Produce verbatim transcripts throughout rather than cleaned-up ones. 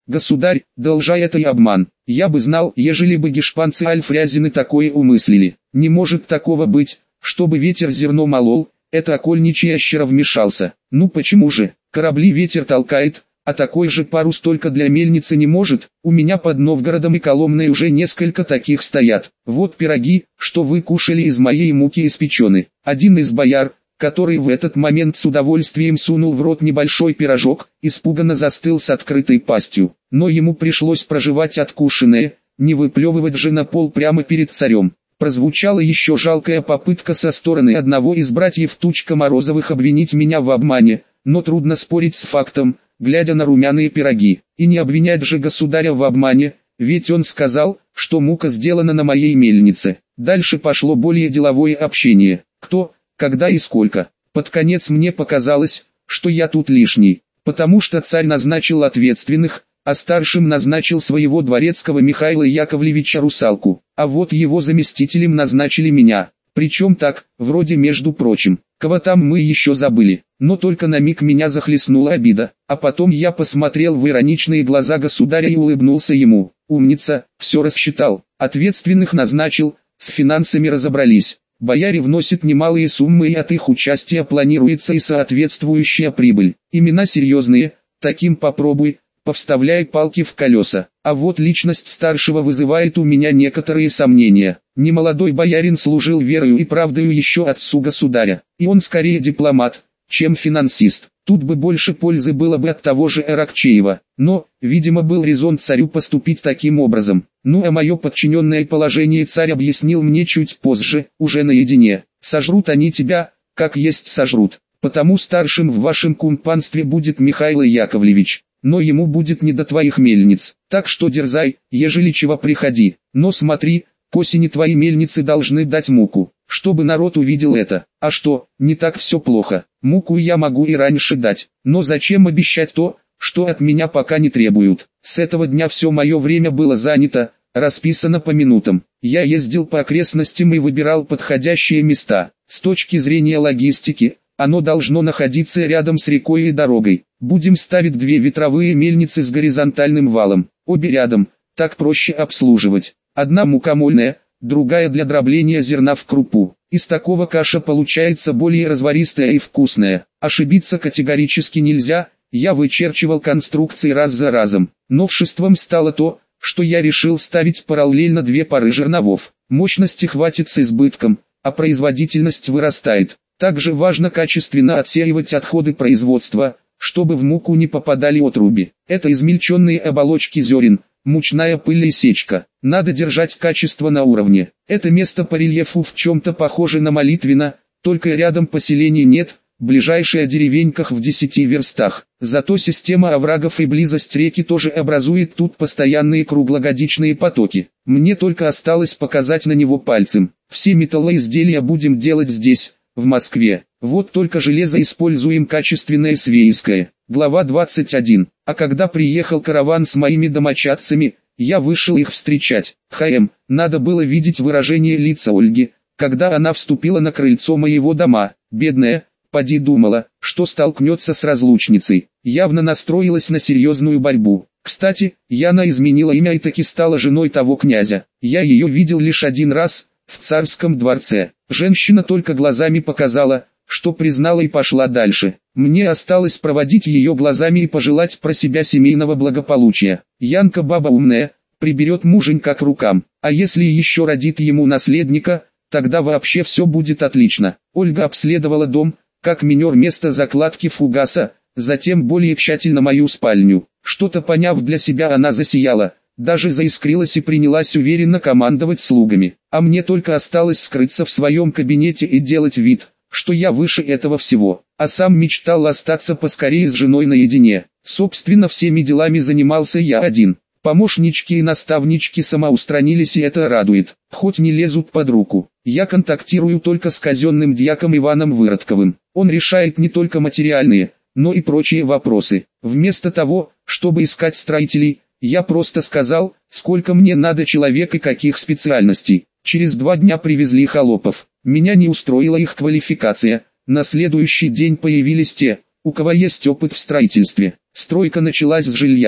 Государь, должа это и обман. Я бы знал, ежели бы гешпанцы Альфрязины такое умыслили. Не может такого быть, чтобы ветер зерно молол, это окольничий ящера вмешался. Ну почему же, корабли ветер толкает, а такой же парус только для мельницы не может. У меня под Новгородом и Коломной уже несколько таких стоят. Вот пироги, что вы кушали из моей муки испечены. Один из бояр, который в этот момент с удовольствием сунул в рот небольшой пирожок, испуганно застыл с открытой пастью. Но ему пришлось прожевать откушенное, не выплевывать же на пол прямо перед царем. Прозвучала еще жалкая попытка со стороны одного из братьев Тучка Морозовых обвинить меня в обмане, но трудно спорить с фактом, глядя на румяные пироги. И не обвинять же государя в обмане, ведь он сказал, что мука сделана на моей мельнице. Дальше пошло более деловое общение. Кто, когда и сколько. Под конец мне показалось, что я тут лишний, потому что царь назначил ответственных, а старшим назначил своего дворецкого Михаила Яковлевича Русалку, а вот его заместителем назначили меня. Причем так, вроде между прочим, кого там мы еще забыли, но только на миг меня захлестнула обида, а потом я посмотрел в ироничные глаза государя и улыбнулся ему. Умница, все рассчитал, ответственных назначил, с финансами разобрались. Бояре вносят немалые суммы и от их участия планируется и соответствующая прибыль. Имена серьезные, таким попробуй, повставляй палки в колеса. А вот личность старшего вызывает у меня некоторые сомнения. Немолодой боярин служил верою и правдою еще отцу государя, и он скорее дипломат, чем финансист. Тут бы больше пользы было бы от того же Аракчеева, но, видимо, был резон царю поступить таким образом. Ну а мое подчиненное положение царь объяснил мне чуть позже, уже наедине. Сожрут они тебя, как есть сожрут, потому старшим в вашем кумпанстве будет Михаил Яковлевич, но ему будет не до твоих мельниц, так что дерзай, ежели чего приходи, но смотри, к осени твои мельницы должны дать муку, чтобы народ увидел это. А что, не так все плохо, муку я могу и раньше дать, но зачем обещать то, что от меня пока не требуют. С этого дня все мое время было занято, расписано по минутам. Я ездил по окрестностям и выбирал подходящие места. С точки зрения логистики, оно должно находиться рядом с рекой и дорогой. Будем ставить две ветровые мельницы с горизонтальным валом, обе рядом, так проще обслуживать. Одна мукомольная, другая для дробления зерна в крупу. Из такого каша получается более разваристая и вкусная. Ошибиться категорически нельзя, я вычерчивал конструкции раз за разом. Новшеством стало то, что я решил ставить параллельно две пары жерновов. Мощности хватит с избытком, а производительность вырастает. Также важно качественно отсеивать отходы производства, чтобы в муку не попадали отруби. Это измельченные оболочки зерен, мучная пыль и сечка. Надо держать качество на уровне. Это место по рельефу в чем-то похоже на Молитвино, только рядом поселений нет, ближайшая деревеньках в десяти верстах. Зато система оврагов и близость реки тоже образует тут постоянные круглогодичные потоки. Мне только осталось показать на него пальцем. Все металлоизделия будем делать здесь, в Москве. Вот только железо используем качественное свейское. Глава двадцать один. А когда приехал караван с моими домочадцами, я вышел их встречать. Хм, надо было видеть выражение лица Ольги, когда она вступила на крыльцо моего дома. Бедная, поди думала, что столкнется с разлучницей. Явно настроилась на серьезную борьбу. Кстати, Яна изменила имя и таки стала женой того князя. Я ее видел лишь один раз, в царском дворце. Женщина только глазами показала, что признала и пошла дальше. Мне осталось проводить ее глазами и пожелать про себя семейного благополучия. Янка баба умная, приберет муженька к рукам, а если еще родит ему наследника, тогда вообще все будет отлично. Ольга обследовала дом, как минер место закладки фугаса, затем более тщательно мою спальню. Что-то поняв для себя, она засияла, даже заискрилась и принялась уверенно командовать слугами. А мне только осталось скрыться в своем кабинете и делать вид, что я выше этого всего, а сам мечтал остаться поскорее с женой наедине. Собственно, всеми делами занимался я один. Помощнички и наставнички самоустранились, и это радует, хоть не лезут под руку. Я контактирую только с казенным дьяком Иваном Выродковым. Он решает не только материальные, но и прочие вопросы. Вместо того, чтобы искать строителей, я просто сказал, сколько мне надо человек и каких специальностей. Через два дня привезли холопов. Меня не устроила их квалификация. На следующий день появились те, у кого есть опыт в строительстве. Стройка началась с жилья.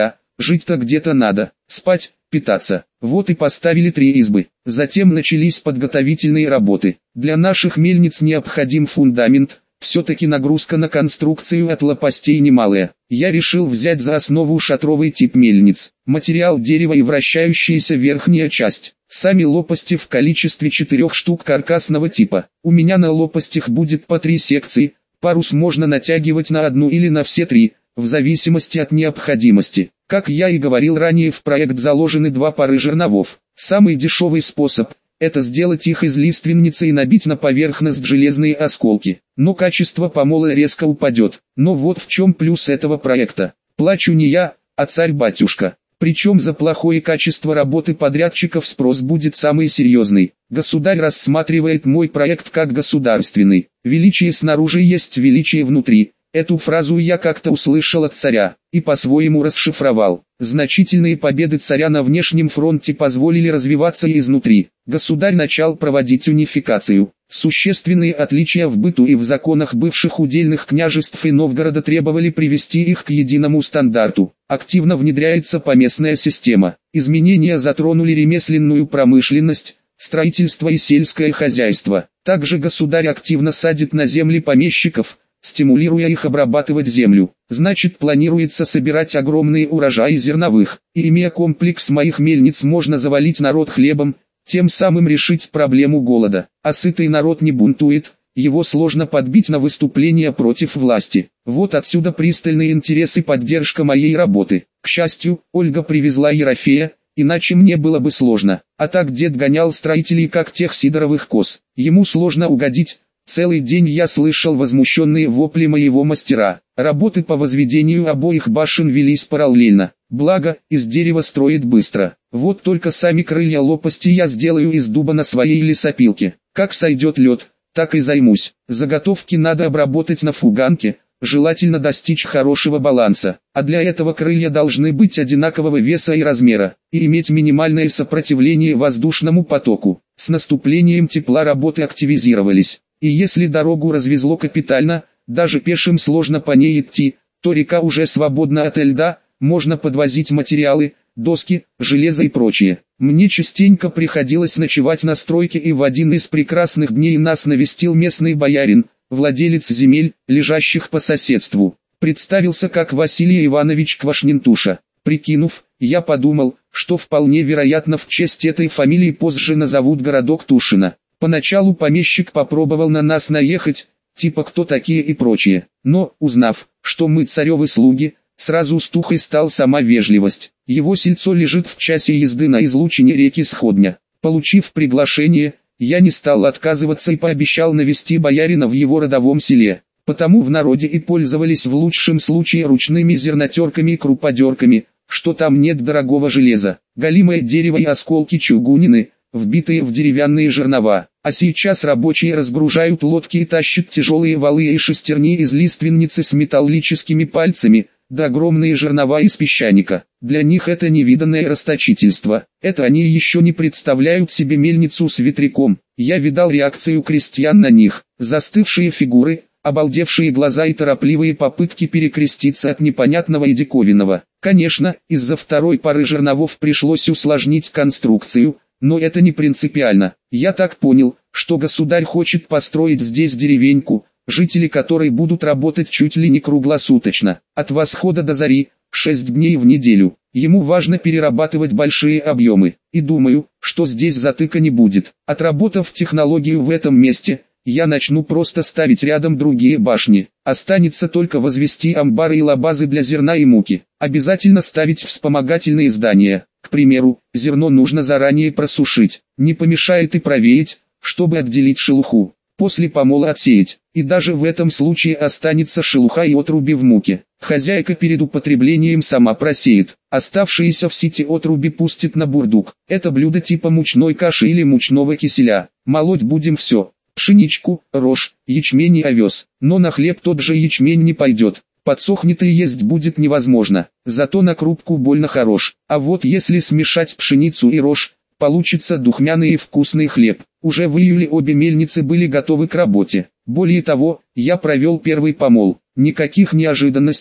жить-то где-то надо, спать, питаться. Вот и поставили три избы. Затем начались подготовительные работы. Для наших мельниц необходим фундамент, все-таки нагрузка на конструкцию от лопастей немалая. Я решил взять за основу шатровый тип мельниц. Материал дерево и вращающаяся верхняя часть. Сами лопасти в количестве четырех штук каркасного типа. У меня на лопастях будет по три секции, парус можно натягивать на одну или на все три, в зависимости от необходимости. Как я и говорил ранее, в проект заложены два пары жерновов. Самый дешевый способ – это сделать их из лиственницы и набить на поверхность железные осколки. Но качество помола резко упадет. Но вот в чем плюс этого проекта. Плачу не я, а царь-батюшка. Причем за плохое качество работы подрядчиков спрос будет самый серьезный. Государь рассматривает мой проект как государственный. Величие снаружи есть величие внутри. Эту фразу я как-то услышал от царя, и по-своему расшифровал. Значительные победы царя на внешнем фронте позволили развиваться и изнутри. Государь начал проводить унификацию. Существенные отличия в быту и в законах бывших удельных княжеств и Новгорода требовали привести их к единому стандарту. Активно внедряется поместная система. Изменения затронули ремесленную промышленность, строительство и сельское хозяйство. Также государь активно садит на земли помещиков, стимулируя их обрабатывать землю. Значит, планируется собирать огромные урожаи зерновых, и имея комплекс моих мельниц, можно завалить народ хлебом, тем самым решить проблему голода. А сытый народ не бунтует, его сложно подбить на выступления против власти. Вот отсюда пристальный интерес и поддержка моей работы. К счастью, Ольга привезла Ерофея, иначе мне было бы сложно. А так дед гонял строителей как тех сидоровых коз. Ему сложно угодить. Целый день я слышал возмущенные вопли моего мастера. Работы по возведению обоих башен велись параллельно. Благо, из дерева строит быстро. Вот только сами крылья лопасти я сделаю из дуба на своей лесопилке. Как сойдет лед, так и займусь. Заготовки надо обработать на фуганке, желательно достичь хорошего баланса. А для этого крылья должны быть одинакового веса и размера, и иметь минимальное сопротивление воздушному потоку. С наступлением тепла работы активизировались. И если дорогу развезло капитально, даже пешим сложно по ней идти, то река уже свободна от льда, можно подвозить материалы, доски, железо и прочее. Мне частенько приходилось ночевать на стройке, и в один из прекрасных дней нас навестил местный боярин, владелец земель, лежащих по соседству. Представился как Василий Иванович Квашнентуша. Прикинув, я подумал, что вполне вероятно в честь этой фамилии позже назовут городок Тушино. Поначалу помещик попробовал на нас наехать, типа кто такие и прочее, но, узнав, что мы царевы слуги, сразу стухой стал сама вежливость. Его сельцо лежит в часе езды на излучине реки Сходня. Получив приглашение, я не стал отказываться и пообещал навести боярина в его родовом селе. Потому в народе и пользовались в лучшем случае ручными зернотерками и круподерками, что там нет дорогого железа, галимое дерево и осколки чугунины, вбитые в деревянные жернова. А сейчас рабочие разгружают лодки и тащат тяжелые валы и шестерни из лиственницы с металлическими пальцами, да огромные жернова из песчаника. Для них это невиданное расточительство. Это они еще не представляют себе мельницу с ветряком. Я видал реакцию крестьян на них. Застывшие фигуры, обалдевшие глаза и торопливые попытки перекреститься от непонятного и диковинного. Конечно, из-за второй пары жерновов пришлось усложнить конструкцию, но это не принципиально. Я так понял, что государь хочет построить здесь деревеньку, жители которой будут работать чуть ли не круглосуточно, от восхода до зари, шесть дней в неделю. Ему важно перерабатывать большие объемы, и думаю, что здесь затыка не будет. Отработав технологию в этом месте, я начну просто ставить рядом другие башни. Останется только возвести амбары и лабазы для зерна и муки. Обязательно ставить вспомогательные здания. К примеру, зерно нужно заранее просушить. Не помешает и провеять, чтобы отделить шелуху. После помола отсеять. И даже в этом случае останется шелуха и отруби в муке. Хозяйка перед употреблением сама просеет. Оставшиеся в сите отруби пустит на бурдук. Это блюдо типа мучной каши или мучного киселя. Молоть будем все. Пшеничку, рожь, ячмень и овес. Но на хлеб тот же ячмень не пойдет. Подсохнет и есть будет невозможно. Зато на крупку больно хорош. А вот если смешать пшеницу и рожь, получится духмяный и вкусный хлеб. Уже в июле обе мельницы были готовы к работе. Более того, я провел первый помол. Никаких неожиданностей,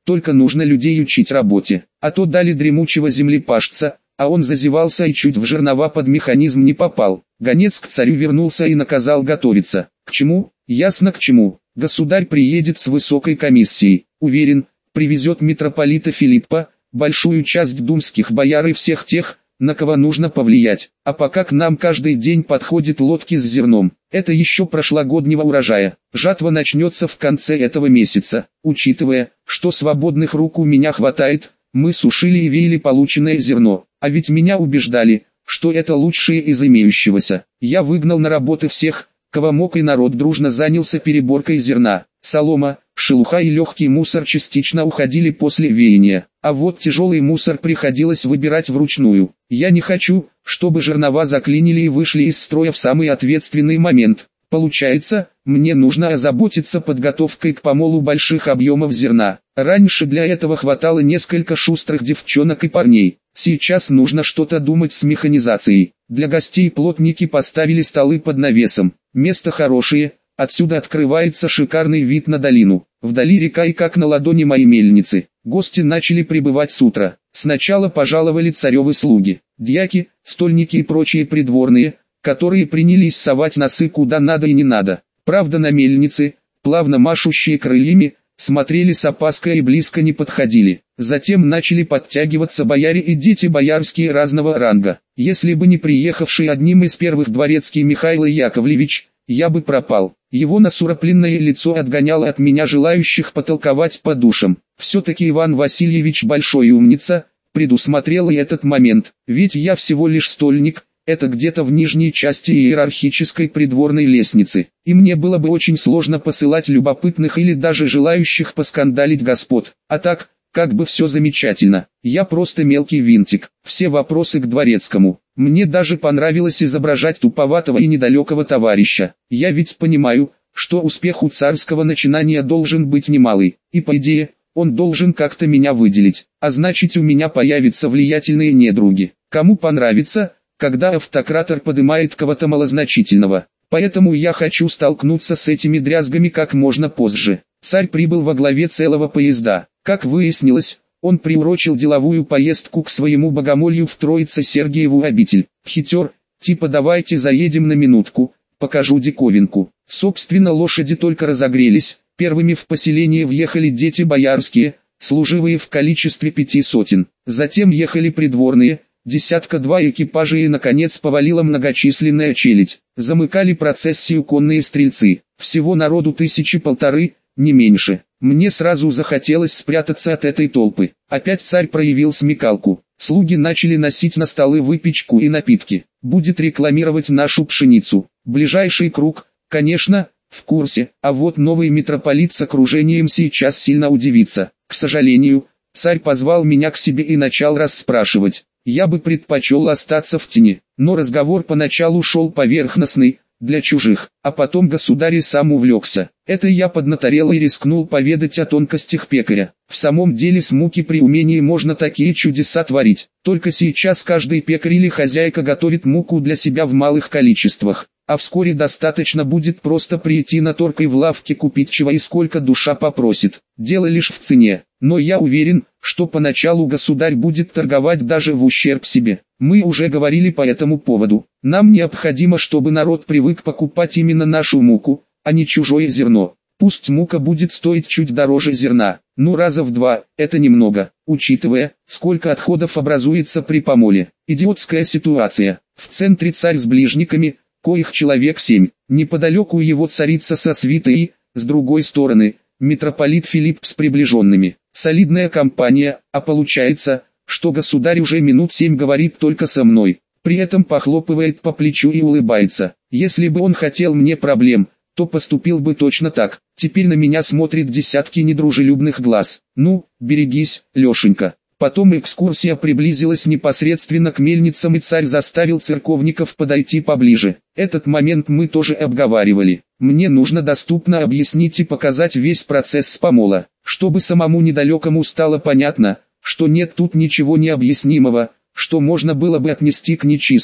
только нужно людей учить работе. А то дали дремучего землепашца, а он зазевался и чуть в жернова под механизм не попал. Гонец к царю вернулся и наказал готовиться. К чему? Ясно к чему. Государь приедет с высокой комиссией, уверен, привезет митрополита Филиппа, большую часть думских бояр и всех тех, на кого нужно повлиять. А пока к нам каждый день подходят лодки с зерном. Это еще прошлогоднего урожая. Жатва начнется в конце этого месяца. Учитывая, что свободных рук у меня хватает, мы сушили и веяли полученное зерно. А ведь меня убеждали, что это лучшее из имеющегося. Я выгнал на работы всех, кого мог, и народ дружно занялся переборкой зерна. Солома, шелуха и легкий мусор частично уходили после веяния, а вот тяжелый мусор приходилось выбирать вручную. Я не хочу, чтобы жернова заклинили и вышли из строя в самый ответственный момент. Получается, мне нужно озаботиться подготовкой к помолу больших объемов зерна. Раньше для этого хватало несколько шустрых девчонок и парней. Сейчас нужно что-то думать с механизацией. Для гостей плотники поставили столы под навесом. Место хорошее, отсюда открывается шикарный вид на долину. Вдали река и как на ладони мои мельницы. Гости начали прибывать с утра. Сначала пожаловали царевы слуги, дьяки, стольники и прочие придворные, которые принялись совать носы куда надо и не надо. Правда, на мельницы, плавно машущие крыльями, смотрели с опаской и близко не подходили. Затем начали подтягиваться бояре и дети боярские разного ранга. Если бы не приехавший одним из первых дворецкий Михаил Яковлевич, я бы пропал. Его насуропленное лицо отгоняло от меня желающих потолковать по душам. Все-таки Иван Васильевич большой умница, предусмотрел и этот момент, ведь я всего лишь стольник. Это где-то в нижней части иерархической придворной лестницы, и мне было бы очень сложно посылать любопытных или даже желающих поскандалить господ. А так, как бы все замечательно, я просто мелкий винтик, все вопросы к дворецкому. Мне даже понравилось изображать туповатого и недалекого товарища. Я ведь понимаю, что успех у царского начинания должен быть немалый, и по идее, он должен как-то меня выделить, а значит у меня появятся влиятельные недруги. Кому понравится, когда автократор подымает кого-то малозначительного. Поэтому я хочу столкнуться с этими дрязгами как можно позже. Царь прибыл во главе целого поезда. Как выяснилось, он приурочил деловую поездку к своему богомолью в Троице-Сергиеву обитель. Хитер, типа давайте заедем на минутку, покажу диковинку. Собственно, лошади только разогрелись, первыми в поселение въехали дети боярские, служивые в количестве пяти сотен. Затем ехали придворные, десятка-два экипажей и наконец повалила многочисленная челядь. Замыкали процессию конные стрельцы. Всего народу тысячи полторы, не меньше. Мне сразу захотелось спрятаться от этой толпы. Опять царь проявил смекалку. Слуги начали носить на столы выпечку и напитки. Будет рекламировать нашу пшеницу. Ближайший круг, конечно, в курсе. А вот новый митрополит с окружением сейчас сильно удивится. К сожалению, царь позвал меня к себе и начал расспрашивать. Я бы предпочел остаться в тени, но разговор поначалу шел поверхностный, для чужих, а потом государь и сам увлекся. Это я поднаторел и рискнул поведать о тонкостях пекаря. В самом деле с муки при умении можно такие чудеса творить. Только сейчас каждый пекарь или хозяйка готовит муку для себя в малых количествах. А вскоре достаточно будет просто прийти на торг и в лавке купить чего и сколько душа попросит. Дело лишь в цене. Но я уверен, что поначалу государь будет торговать даже в ущерб себе. Мы уже говорили по этому поводу. Нам необходимо, чтобы народ привык покупать именно нашу муку, а не чужое зерно. Пусть мука будет стоить чуть дороже зерна, ну раза в два, это немного, учитывая, сколько отходов образуется при помоле. Идиотская ситуация. В центре царь с ближниками, коих человек семь. Неподалеку его царица со свитой и, с другой стороны, митрополит Филипп с приближенными. Солидная компания, а получается, что государь уже минут семь говорит только со мной. При этом похлопывает по плечу и улыбается. Если бы он хотел мне проблем, то поступил бы точно так. Теперь на меня смотрит десятки недружелюбных глаз. Ну, берегись, Лешенька. Потом экскурсия приблизилась непосредственно к мельницам и царь заставил церковников подойти поближе. Этот момент мы тоже обговаривали. Мне нужно доступно объяснить и показать весь процесс помола, чтобы самому недалекому стало понятно, что нет тут ничего необъяснимого, что можно было бы отнести к нечистому.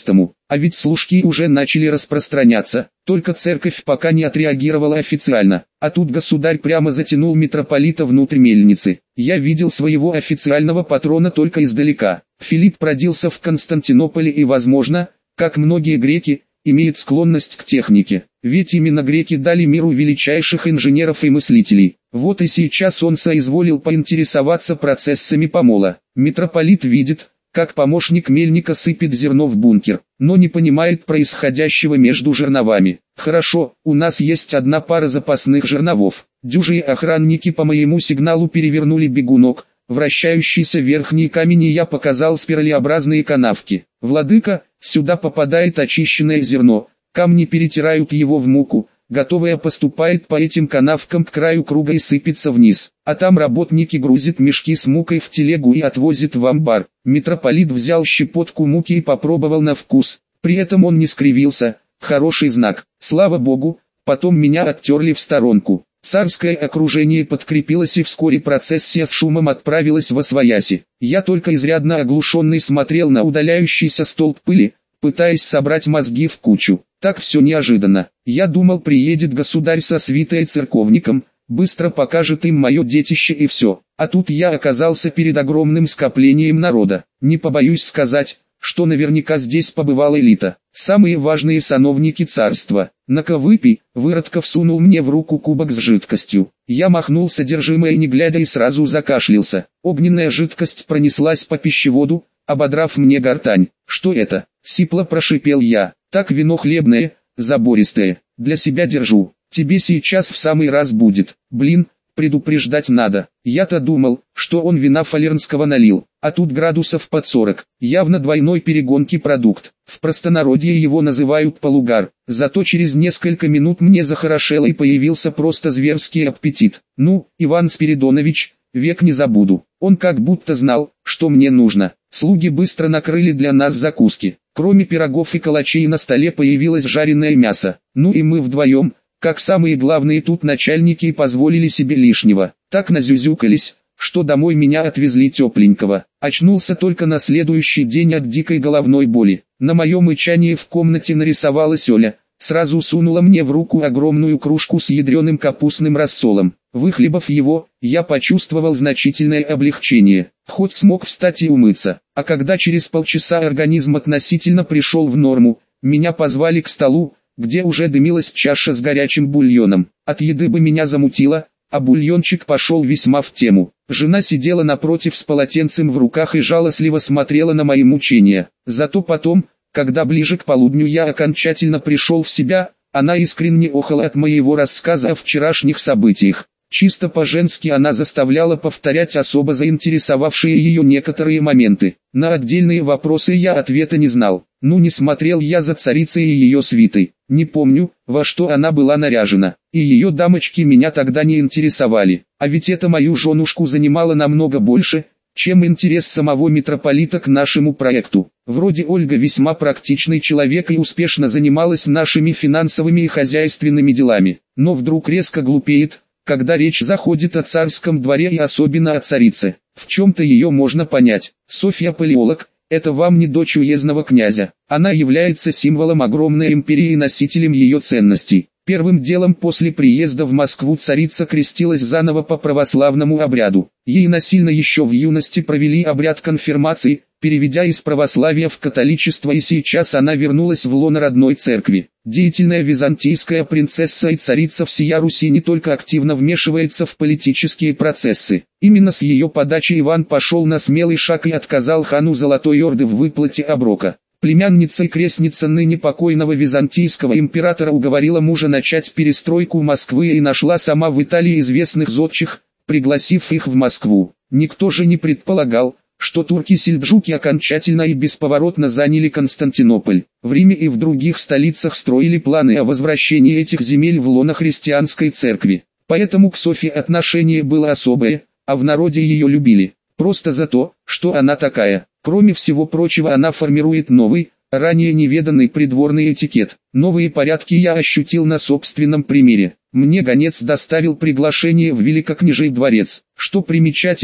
А ведь слушки уже начали распространяться, только церковь пока не отреагировала официально. А тут государь прямо затянул митрополита внутрь мельницы. Я видел своего официального патрона только издалека. Филипп родился в Константинополе и, возможно, как многие греки, имеет склонность к технике. Ведь именно греки дали миру величайших инженеров и мыслителей. Вот и сейчас он соизволил поинтересоваться процессами помола. Митрополит видит, как помощник мельника сыпет зерно в бункер, но не понимает происходящего между жерновами. Хорошо, у нас есть одна пара запасных жерновов. Дюжие охранники по моему сигналу перевернули бегунок, вращающийся верхний камень, и я показал спиралеобразные канавки. Владыка, сюда попадает очищенное зерно, камни перетирают его в муку, готовое поступает по этим канавкам к краю круга и сыпется вниз, а там работники грузят мешки с мукой в телегу и отвозят в амбар. Митрополит взял щепотку муки и попробовал на вкус, при этом он не скривился, хороший знак, слава богу. Потом меня оттерли в сторонку. Царское окружение подкрепилось, и вскоре процессия с шумом отправилась восвояси. Я только изрядно оглушенный смотрел на удаляющийся столб пыли, пытаясь собрать мозги в кучу. Так все неожиданно. Я думал, приедет государь со свитой и церковником, быстро покажет им мое детище и все. А тут я оказался перед огромным скоплением народа. Не побоюсь сказать, что наверняка здесь побывала элита, самые важные сановники царства. «На-ка выпей», Выродков сунул мне в руку кубок с жидкостью. Я махнул содержимое не глядя и сразу закашлялся. Огненная жидкость пронеслась по пищеводу, ободрав мне гортань. «Что это?» — сипло прошипел я. «Так, вино хлебное, забористое, для себя держу, тебе сейчас в самый раз будет. Блин, предупреждать надо. Я-то думал, что он вина фалернского налил, а тут градусов под сорок, явно двойной перегонки продукт. В простонародье его называют полугар, зато через несколько минут мне захорошело и появился просто зверский аппетит. Ну, Иван Спиридонович, век не забуду, он как будто знал, что мне нужно. Слуги быстро накрыли для нас закуски, кроме пирогов и калачей на столе появилось жареное мясо, ну и мы вдвоем, как самые главные тут начальники, и позволили себе лишнего. Так назюзюкались, что домой меня отвезли тепленького. Очнулся только на следующий день от дикой головной боли. На мое мычание в комнате нарисовалась Оля, сразу сунула мне в руку огромную кружку с ядреным капустным рассолом. Выхлебав его, я почувствовал значительное облегчение. Хоть смог встать и умыться. А когда через полчаса организм относительно пришел в норму, меня позвали к столу, где уже дымилась чаша с горячим бульоном. От еды бы меня замутило, а бульончик пошел весьма в тему. Жена сидела напротив с полотенцем в руках и жалостливо смотрела на мои мучения. Зато потом, когда ближе к полудню я окончательно пришел в себя, она искренне охала от моего рассказа о вчерашних событиях. Чисто по-женски она заставляла повторять особо заинтересовавшие ее некоторые моменты. На отдельные вопросы я ответа не знал. Ну, не смотрел я за царицей и ее свитой. Не помню, во что она была наряжена. И ее дамочки меня тогда не интересовали. А ведь это мою женушку занимало намного больше, чем интерес самого митрополита к нашему проекту. Вроде Ольга весьма практичный человек и успешно занималась нашими финансовыми и хозяйственными делами. Но вдруг резко глупеет, когда речь заходит о царском дворе и особенно о царице. В чем-то ее можно понять. Софья Палеолог – это вам не дочь уездного князя. Она является символом огромной империи и носителем ее ценностей. Первым делом после приезда в Москву царица крестилась заново по православному обряду. Ей насильно еще в юности провели обряд конфирмации, переведя из православия в католичество, и сейчас она вернулась в лоно родной церкви. Деятельная византийская принцесса и царица всея Руси не только активно вмешивается в политические процессы. Именно с ее подачи Иван пошел на смелый шаг и отказал хану Золотой Орды в выплате оброка. Племянница и крестница ныне покойного византийского императора уговорила мужа начать перестройку Москвы и нашла сама в Италии известных зодчих, пригласив их в Москву. Никто же не предполагал, что турки-сельджуки окончательно и бесповоротно заняли Константинополь. В Риме и в других столицах строили планы о возвращении этих земель в лоно христианской церкви. Поэтому к Софье отношение было особое, а в народе ее любили. Просто за то, что она такая. Кроме всего прочего, она формирует новый, ранее неведанный придворный этикет. Новые порядки я ощутил на собственном примере. Мне гонец доставил приглашение в Великокняжий дворец. Что примечательно,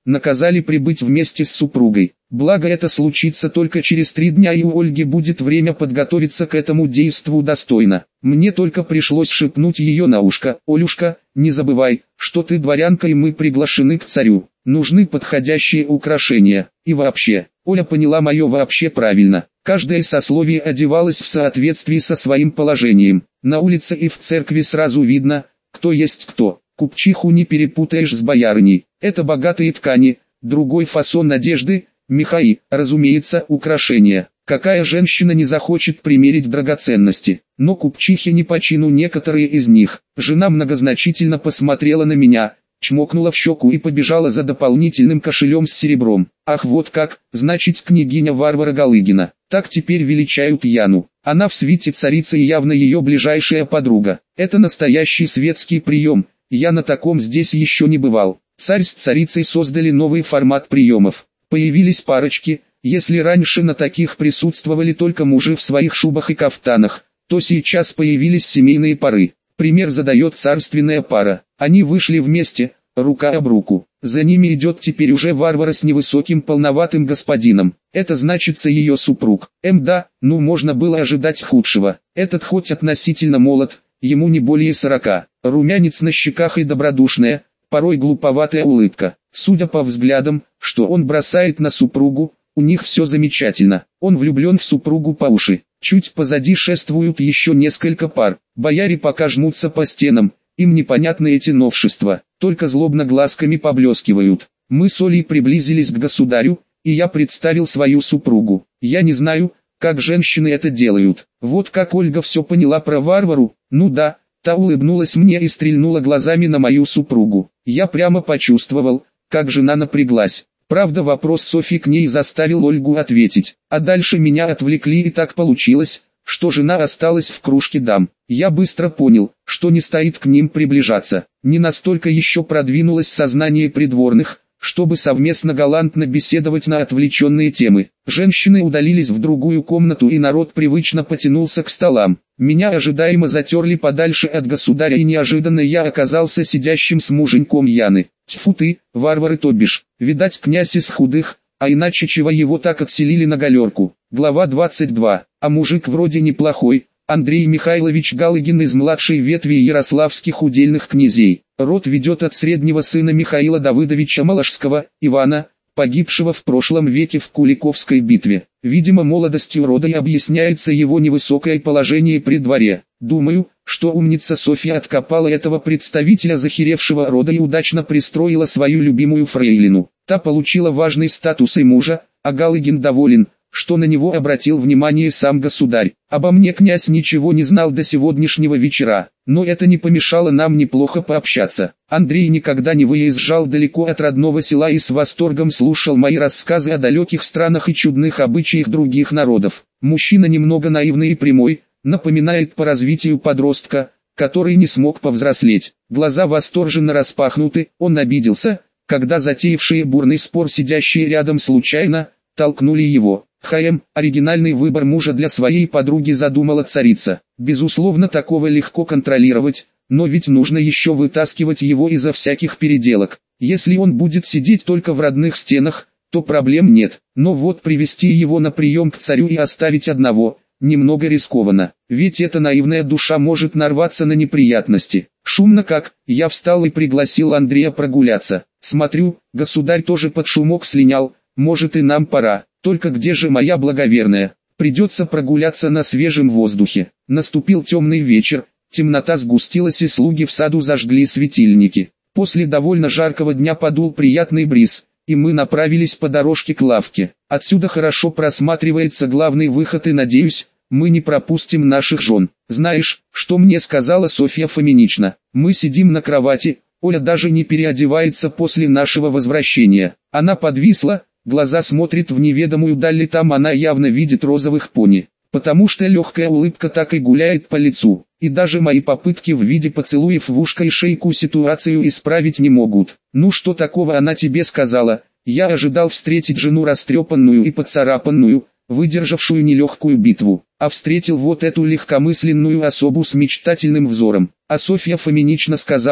наказали прибыть вместе с супругой. Благо это случится только через три дня, и у Ольги будет время подготовиться к этому действу достойно. Мне только пришлось шепнуть ее на ушко: «Олюшка, не забывай, что ты дворянка и мы приглашены к царю. Нужны подходящие украшения. И вообще». Оля поняла мое «вообще» правильно. Каждое сословие одевалось в соответствии со своим положением. На улице и в церкви сразу видно, кто есть кто. Купчиху не перепутаешь с боярыней. Это богатые ткани, другой фасон одежды, меха и, разумеется, украшения. Какая женщина не захочет примерить драгоценности? Но купчихе не по чину некоторые из них. Жена многозначительно посмотрела на меня, чмокнула в щеку и побежала за дополнительным кошелем с серебром. Ах, вот как, значит, княгиня Варвара Галыгина. Так теперь величают Яну. Она в свите царицы и явно ее ближайшая подруга. Это настоящий светский прием. Я на таком здесь еще не бывал. Царь с царицей создали новый формат приемов. Появились парочки. Если раньше на таких присутствовали только мужи в своих шубах и кафтанах, то сейчас появились семейные пары. Пример задает царственная пара. Они вышли вместе, рука об руку. За ними идет теперь уже Варвара с невысоким полноватым господином. Это значится ее супруг. Эм да, ну можно было ожидать худшего. Этот хоть относительно молод, ему не более сорока. Румянец на щеках и добродушная, порой глуповатая улыбка. Судя по взглядам, что он бросает на супругу, у них все замечательно. Он влюблен в супругу по уши. Чуть позади шествуют еще несколько пар. Бояре пока жмутся по стенам, им непонятны эти новшества, только злобно глазками поблескивают. Мы с Олей приблизились к государю, и я представил свою супругу. Я не знаю, как женщины это делают. Вот как Ольга все поняла про Варвару. Ну да, та улыбнулась мне и стрельнула глазами на мою супругу. Я прямо почувствовал, как жена напряглась. Правда, вопрос Софьи к ней заставил Ольгу ответить. А дальше меня отвлекли, и так получилось, что жена осталась в кружке дам. Я быстро понял, что не стоит к ним приближаться. Не настолько еще продвинулось сознание придворных, чтобы совместно галантно беседовать на отвлеченные темы. Женщины удалились в другую комнату, и народ привычно потянулся к столам. Меня ожидаемо затерли подальше от государя, и неожиданно я оказался сидящим с муженьком Яны. Тьфу ты, Варвары то бишь. Видать, князь из худых, а иначе чего его так отселили на галерку. Глава двадцать два. А мужик вроде неплохой. Андрей Михайлович Галыгин из младшей ветви ярославских удельных князей. Род ведет от среднего сына Михаила Давыдовича Малашского, Ивана, погибшего в прошлом веке в Куликовской битве. Видимо, молодостью рода и объясняется его невысокое положение при дворе. Думаю, что умница Софья откопала этого представителя захеревшего рода и удачно пристроила свою любимую фрейлину. Та получила важный статус и мужа, а Галыгин доволен, что на него обратил внимание сам государь. Обо мне князь ничего не знал до сегодняшнего вечера, но это не помешало нам неплохо пообщаться. Андрей никогда не выезжал далеко от родного села и с восторгом слушал мои рассказы о далеких странах и чудных обычаях других народов. Мужчина немного наивный и прямой, напоминает по развитию подростка, который не смог повзрослеть. Глаза восторженно распахнуты, он обиделся, когда затеявшие бурный спор сидящие рядом случайно толкнули его. «Хаем, оригинальный выбор мужа для своей подруги», задумала царица. Безусловно, такого легко контролировать, но ведь нужно еще вытаскивать его изо всяких переделок. Если он будет сидеть только в родных стенах, то проблем нет, но вот привести его на прием к царю и оставить одного – немного рискованно, ведь эта наивная душа может нарваться на неприятности. Шумно как, я встал и пригласил Андрея прогуляться. Смотрю, государь тоже под шумок слинял, может и нам пора, только где же моя благоверная? Придется прогуляться на свежем воздухе. Наступил темный вечер, темнота сгустилась и слуги в саду зажгли светильники. После довольно жаркого дня подул приятный бриз, и мы направились по дорожке к лавке. Отсюда хорошо просматривается главный выход, и надеюсь, мы не пропустим наших жен. Знаешь, что мне сказала Софья Фоминична? Мы сидим на кровати, Оля даже не переодевается после нашего возвращения. Она подвисла, глаза смотрят в неведомую даль, и там она явно видит розовых пони. Потому что легкая улыбка так и гуляет по лицу. И даже мои попытки в виде поцелуев в ушко и шейку ситуацию исправить не могут. Ну что такого она тебе сказала? Я ожидал встретить жену растрепанную и поцарапанную, выдержавшую нелегкую битву, а встретил вот эту легкомысленную особу с мечтательным взором. А Софья Фоминична сказала,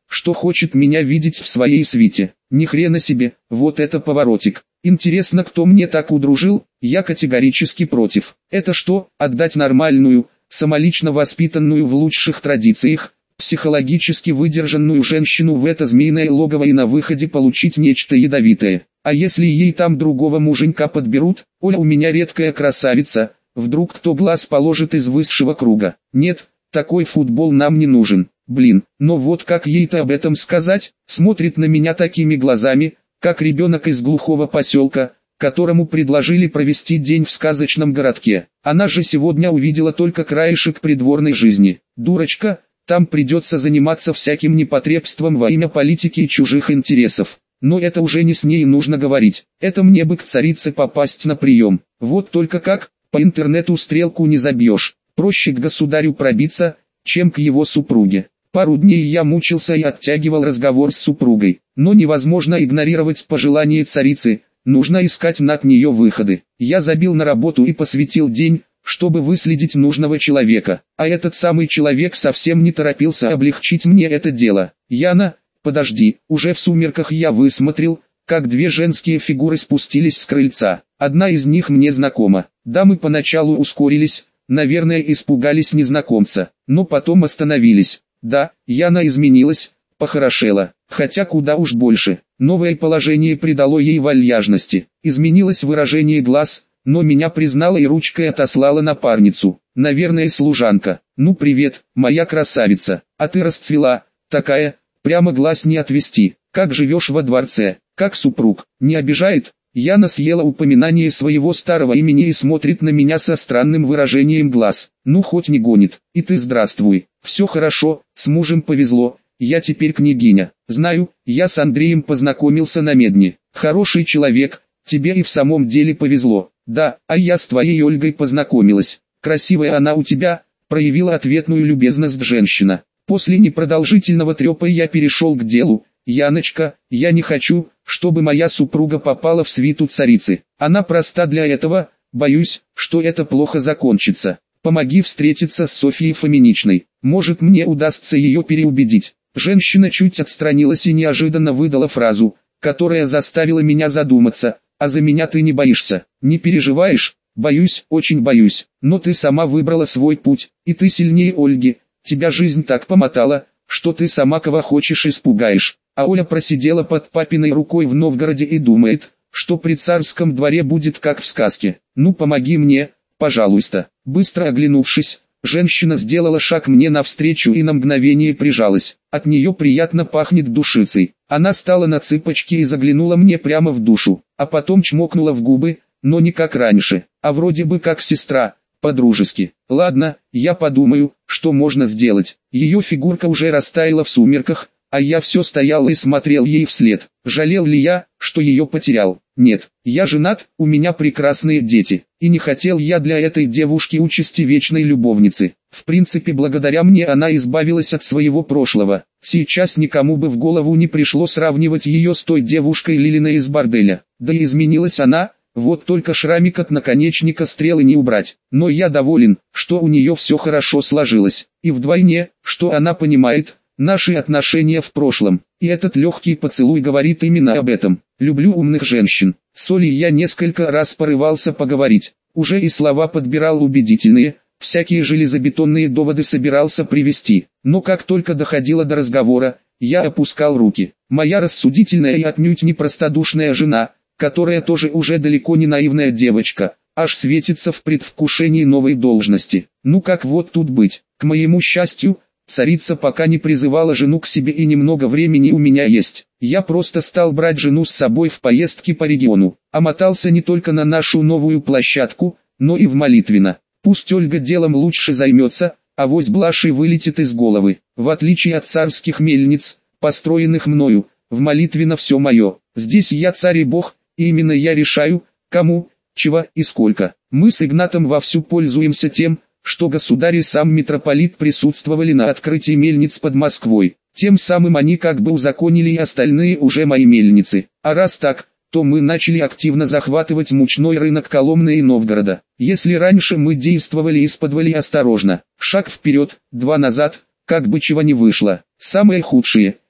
что хочет меня видеть в своей свите. Ни хрена себе, вот это поворотик. Интересно, кто мне так удружил? Я категорически против. Это что, отдать нормальную, самолично воспитанную в лучших традициях, психологически выдержанную женщину в это змеиное логово и на выходе получить нечто ядовитое? А если ей там другого муженька подберут? Оля у меня редкая красавица, вдруг кто глаз положит из высшего круга? Нет, такой футбол нам не нужен. Блин, но вот как ей-то об этом сказать? Смотрит на меня такими глазами, как ребенок из глухого поселка, которому предложили провести день в сказочном городке. Она же сегодня увидела только краешек придворной жизни. Дурочка, там придется заниматься всяким непотребством во имя политики и чужих интересов. Но это уже не с ней нужно говорить. Это мне бы к царице попасть на прием. Вот только как, по интернету стрелку не забьешь. Проще к государю пробиться, чем к его супруге. Пару дней я мучился и оттягивал разговор с супругой. Но невозможно игнорировать пожелания царицы, нужно искать над нее выходы. Я забил на работу и посвятил день, чтобы выследить нужного человека. А этот самый человек совсем не торопился облегчить мне это дело. Яна, подожди, уже в сумерках я высмотрел, как две женские фигуры спустились с крыльца. Одна из них мне знакома. Дамы поначалу ускорились, наверное испугались незнакомца, но потом остановились. Да, Яна изменилась, похорошела, хотя куда уж больше. Новое положение придало ей вальяжности. Изменилось выражение глаз, но меня признала и ручкой отослала напарницу. Наверное служанка. Ну привет, моя красавица, а ты расцвела, такая, прямо глаз не отвести. Как живешь во дворце, как супруг, не обижает? Яна съела упоминание своего старого имени и смотрит на меня со странным выражением глаз. Ну хоть не гонит. И ты здравствуй. Все хорошо, с мужем повезло, я теперь княгиня. Знаю, я с Андреем познакомился на Медне. Хороший человек, тебе и в самом деле повезло. Да, а я с твоей Ольгой познакомилась. Красивая она у тебя, проявила ответную любезность женщина. После непродолжительного трепа я перешел к делу. Яночка, я не хочу, чтобы моя супруга попала в свиту царицы. Она проста для этого, боюсь, что это плохо закончится. Помоги встретиться с Софьей Фоминичной, может мне удастся ее переубедить. Женщина чуть отстранилась и неожиданно выдала фразу, которая заставила меня задуматься. А за меня ты не боишься, не переживаешь? Боюсь, очень боюсь, но ты сама выбрала свой путь, и ты сильнее Ольги. Тебя жизнь так помотала, что ты сама кого хочешь испугаешь. А Оля просидела под папиной рукой в Новгороде и думает, что при царском дворе будет как в сказке. Ну помоги мне, пожалуйста. Быстро оглянувшись, женщина сделала шаг мне навстречу и на мгновение прижалась. От нее приятно пахнет душицей. Она стала на цыпочки и заглянула мне прямо в душу, а потом чмокнула в губы, но не как раньше, а вроде бы как сестра, по-дружески. Ладно, я подумаю, что можно сделать. Ее фигурка уже растаяла в сумерках, а я все стоял и смотрел ей вслед. Жалел ли я, что ее потерял? Нет, я женат, у меня прекрасные дети, и не хотел я для этой девушки участи вечной любовницы. В принципе, благодаря мне она избавилась от своего прошлого. Сейчас никому бы в голову не пришло сравнивать ее с той девушкой Лилиной из борделя. Да и изменилась она, вот только шрамик от наконечника стрелы не убрать. Но я доволен, что у нее все хорошо сложилось. И вдвойне, что она понимает наши отношения в прошлом. И этот легкий поцелуй говорит именно об этом. Люблю умных женщин. С Олей я несколько раз порывался поговорить. Уже и слова подбирал убедительные, всякие железобетонные доводы собирался привести. Но как только доходило до разговора, я опускал руки. Моя рассудительная и отнюдь не простодушная жена, которая тоже уже далеко не наивная девочка, аж светится в предвкушении новой должности. Ну как вот тут быть? К моему счастью, царица пока не призывала жену к себе и немного времени у меня есть. Я просто стал брать жену с собой в поездки по региону, а мотался не только на нашу новую площадку, но и в Молитвино. Пусть Ольга делом лучше займется, авось блажь и вылетит из головы. В отличие от царских мельниц, построенных мною, в Молитвино все мое. Здесь я царь и бог, и именно я решаю, кому, чего и сколько. Мы с Игнатом вовсю пользуемся тем, что государь и сам митрополит присутствовали на открытии мельниц под Москвой. Тем самым они как бы узаконили и остальные уже мои мельницы. А раз так, то мы начали активно захватывать мучной рынок Коломны и Новгорода. Если раньше мы действовали исподволь и осторожно, шаг вперед, два назад, как бы чего не вышло. Самое худшее,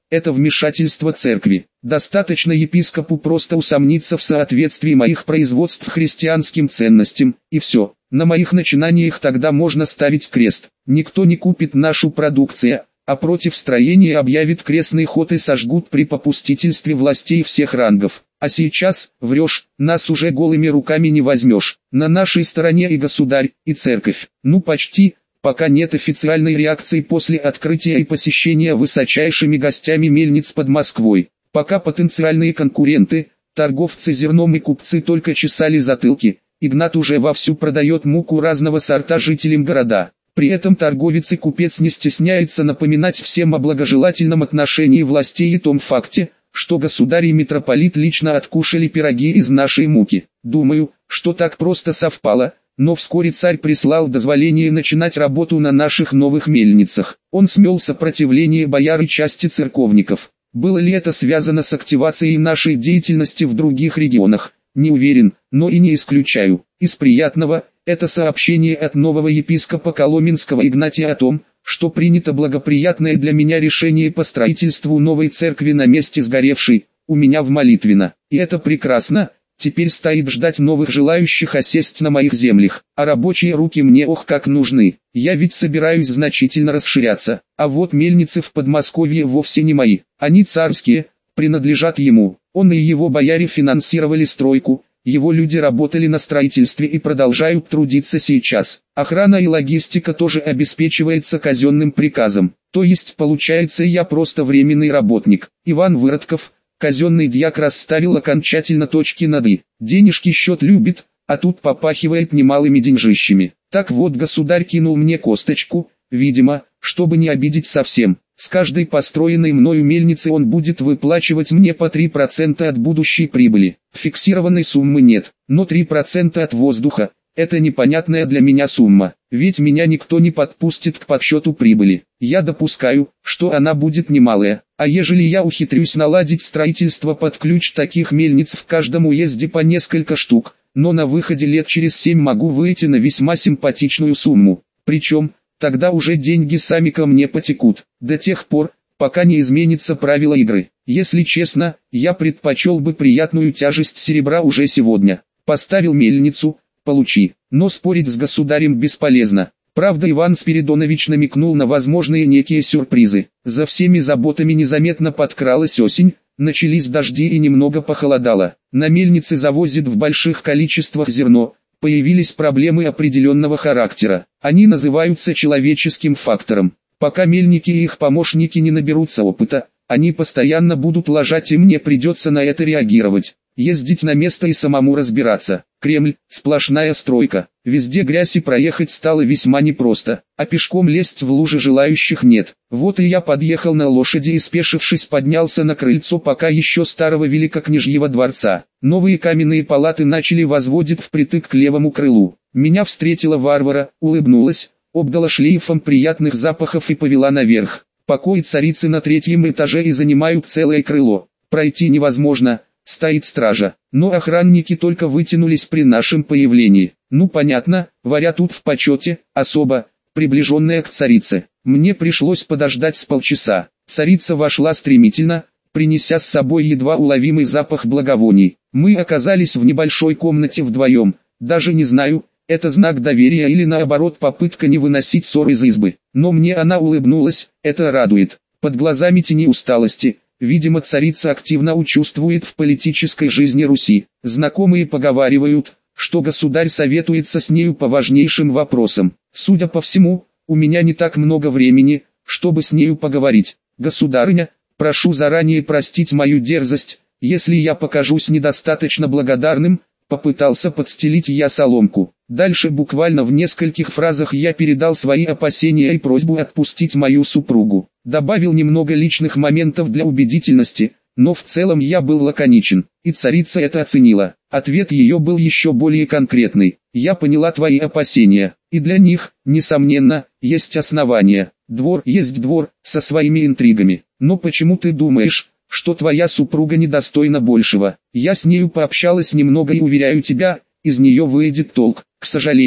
это вмешательство церкви. Достаточно епископу просто усомниться в соответствии моих производств христианским ценностям, и все. На моих начинаниях тогда можно ставить крест. Никто не купит нашу продукцию, а против строения объявит крестный ход и сожгут при попустительстве властей всех рангов. А сейчас, врешь, нас уже голыми руками не возьмешь. На нашей стороне и государь, и церковь. Ну почти. Пока нет официальной реакции после открытия и посещения высочайшими гостями мельниц под Москвой. Пока потенциальные конкуренты, торговцы зерном и купцы только чесали затылки, Игнат уже вовсю продает муку разного сорта жителям города. При этом торговец и купец не стесняется напоминать всем о благожелательном отношении властей и том факте, что государь и митрополит лично откушали пироги из нашей муки. Думаю, что так просто совпало. Но вскоре царь прислал дозволение начинать работу на наших новых мельницах. Он смел сопротивление бояр и части церковников. Было ли это связано с активацией нашей деятельности в других регионах? Не уверен, но и не исключаю. Из приятного – это сообщение от нового епископа Коломенского Игнатия о том, что принято благоприятное для меня решение по строительству новой церкви на месте сгоревшей, у меня в Молитвино. И это прекрасно. Теперь стоит ждать новых желающих осесть на моих землях, а рабочие руки мне ох как нужны. Я ведь собираюсь значительно расширяться, а вот мельницы в Подмосковье вовсе не мои, они царские, принадлежат ему. Он и его бояре финансировали стройку, его люди работали на строительстве и продолжают трудиться сейчас. Охрана и логистика тоже обеспечивается казенным приказом, то есть получается я просто временный работник. Иван Выродков, казенный дьяк, расставил окончательно точки над «и». Денежки счет любит, а тут попахивает немалыми деньжищами. Так вот, государь кинул мне косточку, видимо, чтобы не обидеть совсем. С каждой построенной мною мельницы он будет выплачивать мне по три процента от будущей прибыли. Фиксированной суммы нет, но три процента от воздуха – это непонятная для меня сумма, ведь меня никто не подпустит к подсчету прибыли. Я допускаю, что она будет немалая, а ежели я ухитрюсь наладить строительство под ключ таких мельниц в каждом уезде по несколько штук, но на выходе лет через семь могу выйти на весьма симпатичную сумму. Причем, тогда уже деньги сами ко мне потекут, до тех пор, пока не изменится правило игры. Если честно, я предпочел бы приятную тяжесть серебра уже сегодня. Поставил мельницу, получи. Но спорить с государем бесполезно. Правда, Иван Спиридонович намекнул на возможные некие сюрпризы. За всеми заботами незаметно подкралась осень, начались дожди и немного похолодало. На мельнице завозят в больших количествах зерно, появились проблемы определенного характера. Они называются человеческим фактором. Пока мельники и их помощники не наберутся опыта, они постоянно будут лажать, и мне придется на это реагировать. Ездить на место и самому разбираться. Кремль – сплошная стройка. Везде грязь, и проехать стало весьма непросто, а пешком лезть в лужи желающих нет. Вот и я подъехал на лошади и, спешившись, поднялся на крыльцо пока еще старого великокняжьего дворца. Новые каменные палаты начали возводить впритык к левому крылу. Меня встретила Варвара, улыбнулась, обдала шлейфом приятных запахов и повела наверх. Покои царицы на третьем этаже и занимают целое крыло. Пройти невозможно. Стоит стража, но охранники только вытянулись при нашем появлении. Ну понятно, Варя тут в почете, особо, приближенная к царице. Мне пришлось подождать с полчаса. Царица вошла стремительно, принеся с собой едва уловимый запах благовоний. Мы оказались в небольшой комнате вдвоем, даже не знаю, это знак доверия или наоборот попытка не выносить ссор из избы. Но мне она улыбнулась, это радует. Под глазами тени усталости. Видимо, царица активно участвует в политической жизни Руси. Знакомые поговаривают, что государь советуется с нею по важнейшим вопросам. Судя по всему, у меня не так много времени, чтобы с нею поговорить. Государыня, прошу заранее простить мою дерзость, если я покажусь недостаточно благодарным, попытался подстелить я соломку. Дальше буквально в нескольких фразах я передал свои опасения и просьбу отпустить мою супругу. Добавил немного личных моментов для убедительности, но в целом я был лаконичен, и царица это оценила. Ответ ее был еще более конкретный. Я поняла твои опасения, и для них, несомненно, есть основания. Двор есть двор, со своими интригами. Но почему ты думаешь, что твоя супруга недостойна большего? Я с нею пообщалась немного и уверяю тебя, из нее выйдет толк. К сожалению,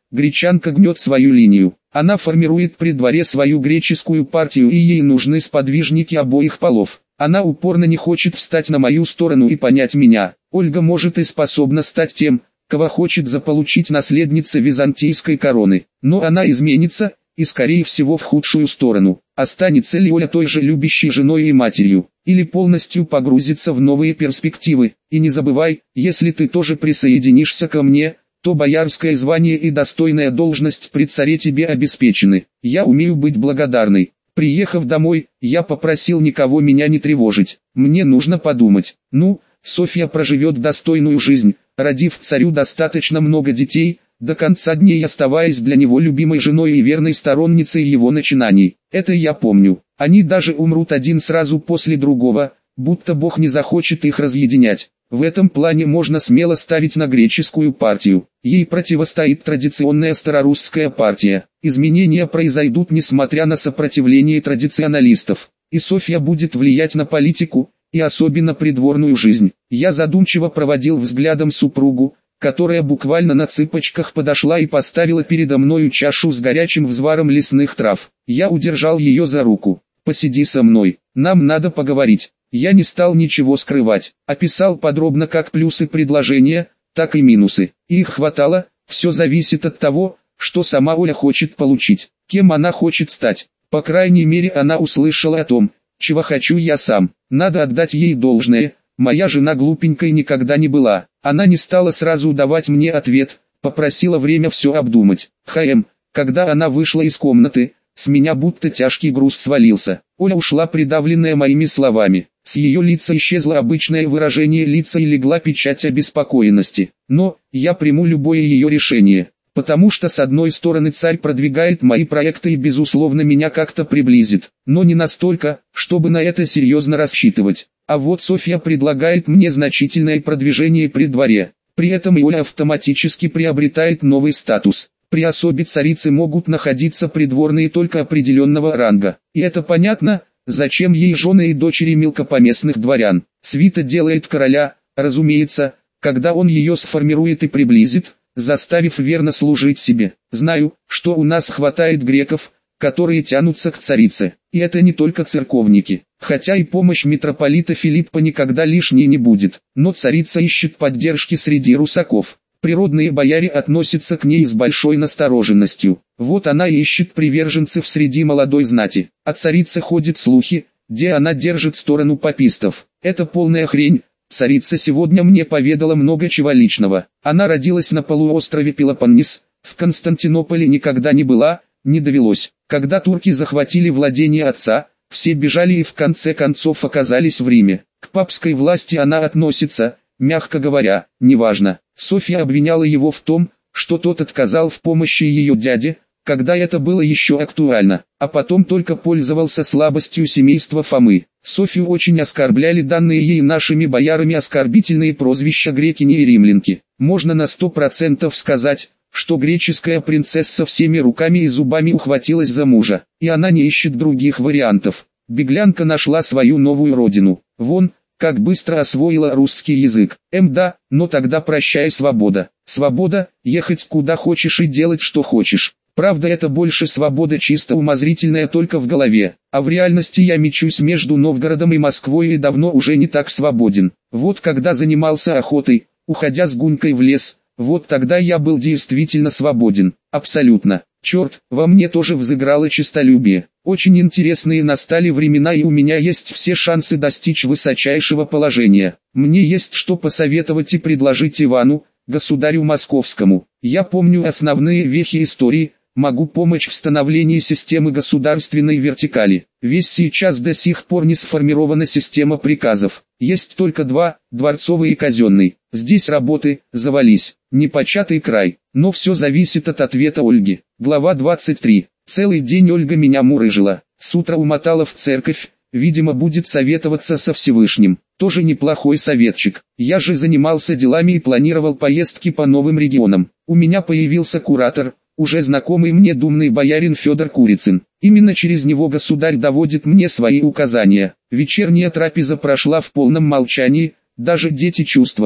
гречанка гнет свою линию. Она формирует при дворе свою греческую партию, и ей нужны сподвижники обоих полов. Она упорно не хочет встать на мою сторону и понять меня. Ольга может и способна стать тем, кого хочет заполучить наследница византийской короны. Но она изменится, и скорее всего в худшую сторону. Останется ли Оля той же любящей женой и матерью, или полностью погрузится в новые перспективы? И не забывай, если ты тоже присоединишься ко мне, то боярское звание и достойная должность при царе тебе обеспечены. Я умею быть благодарной. Приехав домой, я попросил никого меня не тревожить. Мне нужно подумать. Ну, Софья проживет достойную жизнь, родив царю достаточно много детей, до конца дней оставаясь для него любимой женой и верной сторонницей его начинаний. Это я помню. Они даже умрут один сразу после другого, будто Бог не захочет их разъединять. В этом плане можно смело ставить на греческую партию. Ей противостоит традиционная старорусская партия. Изменения произойдут несмотря на сопротивление традиционалистов. И Софья будет влиять на политику, и особенно придворную жизнь. Я задумчиво проводил взглядом супругу, которая буквально на цыпочках подошла и поставила передо мною чашу с горячим взваром лесных трав. Я удержал ее за руку. «Посиди со мной, нам надо поговорить». Я не стал ничего скрывать, описал подробно как плюсы предложения, так и минусы. И их хватало, все зависит от того, что сама Оля хочет получить, кем она хочет стать. По крайней мере она услышала о том, чего хочу я сам. Надо отдать ей должное, моя жена глупенькой никогда не была. Она не стала сразу давать мне ответ, попросила время все обдумать. Хм, когда она вышла из комнаты, с меня будто тяжкий груз свалился. Оля ушла придавленная моими словами. С ее лица исчезло обычное выражение лица и легла печать обеспокоенности. Но, я приму любое ее решение, потому что с одной стороны царь продвигает мои проекты и безусловно меня как-то приблизит, но не настолько, чтобы на это серьезно рассчитывать. А вот Софья предлагает мне значительное продвижение при дворе, при этом и Оля автоматически приобретает новый статус. При особе царицы могут находиться придворные только определенного ранга, и это понятно, зачем ей жены и дочери мелкопоместных дворян. Свита делает короля, разумеется, когда он ее сформирует и приблизит, заставив верно служить себе. Знаю, что у нас хватает греков, которые тянутся к царице, и это не только церковники, хотя и помощь митрополита Филиппа никогда лишней не будет, но царица ищет поддержки среди русаков. Природные бояре относятся к ней с большой настороженностью. Вот она ищет приверженцев среди молодой знати. О царице ходят слухи, где она держит сторону папистов. Это полная хрень. Царица сегодня мне поведала много чего личного. Она родилась на полуострове Пелопоннес, в Константинополе никогда не была, не довелось. Когда турки захватили владение отца, все бежали и в конце концов оказались в Риме. К папской власти она относится, мягко говоря, неважно. Софья обвиняла его в том, что тот отказал в помощи ее дяде, когда это было еще актуально, а потом только пользовался слабостью семейства Фомы. Софью очень оскорбляли данные ей нашими боярами оскорбительные прозвища грекини и римлянки. Можно на сто процентов сказать, что греческая принцесса всеми руками и зубами ухватилась за мужа, и она не ищет других вариантов. Беглянка нашла свою новую родину. Вон, как быстро освоила русский язык. Эм да, но тогда прощай свобода. Свобода, ехать куда хочешь и делать что хочешь. Правда это больше свобода чисто умозрительная только в голове. А в реальности я мечусь между Новгородом и Москвой и давно уже не так свободен. Вот когда занимался охотой, уходя с Гунькой в лес, вот тогда я был действительно свободен. Абсолютно. Черт, во мне тоже взыграло честолюбие. Очень интересные настали времена и у меня есть все шансы достичь высочайшего положения. Мне есть что посоветовать и предложить Ивану, государю московскому. Я помню основные вехи истории, могу помочь в становлении системы государственной вертикали. Весь сейчас до сих пор не сформирована система приказов. Есть только два, дворцовый и казенный. Здесь работы, завались, непочатый край. Но все зависит от ответа Ольги. Глава двадцать три. Целый день Ольга меня мурыжила. С утра умотала в церковь, видимо будет советоваться со Всевышним. Тоже неплохой советчик. Я же занимался делами и планировал поездки по новым регионам. У меня появился куратор, уже знакомый мне думный боярин Федор Курицын. Именно через него государь доводит мне свои указания. Вечерняя трапеза прошла в полном молчании, даже дети чувствовали,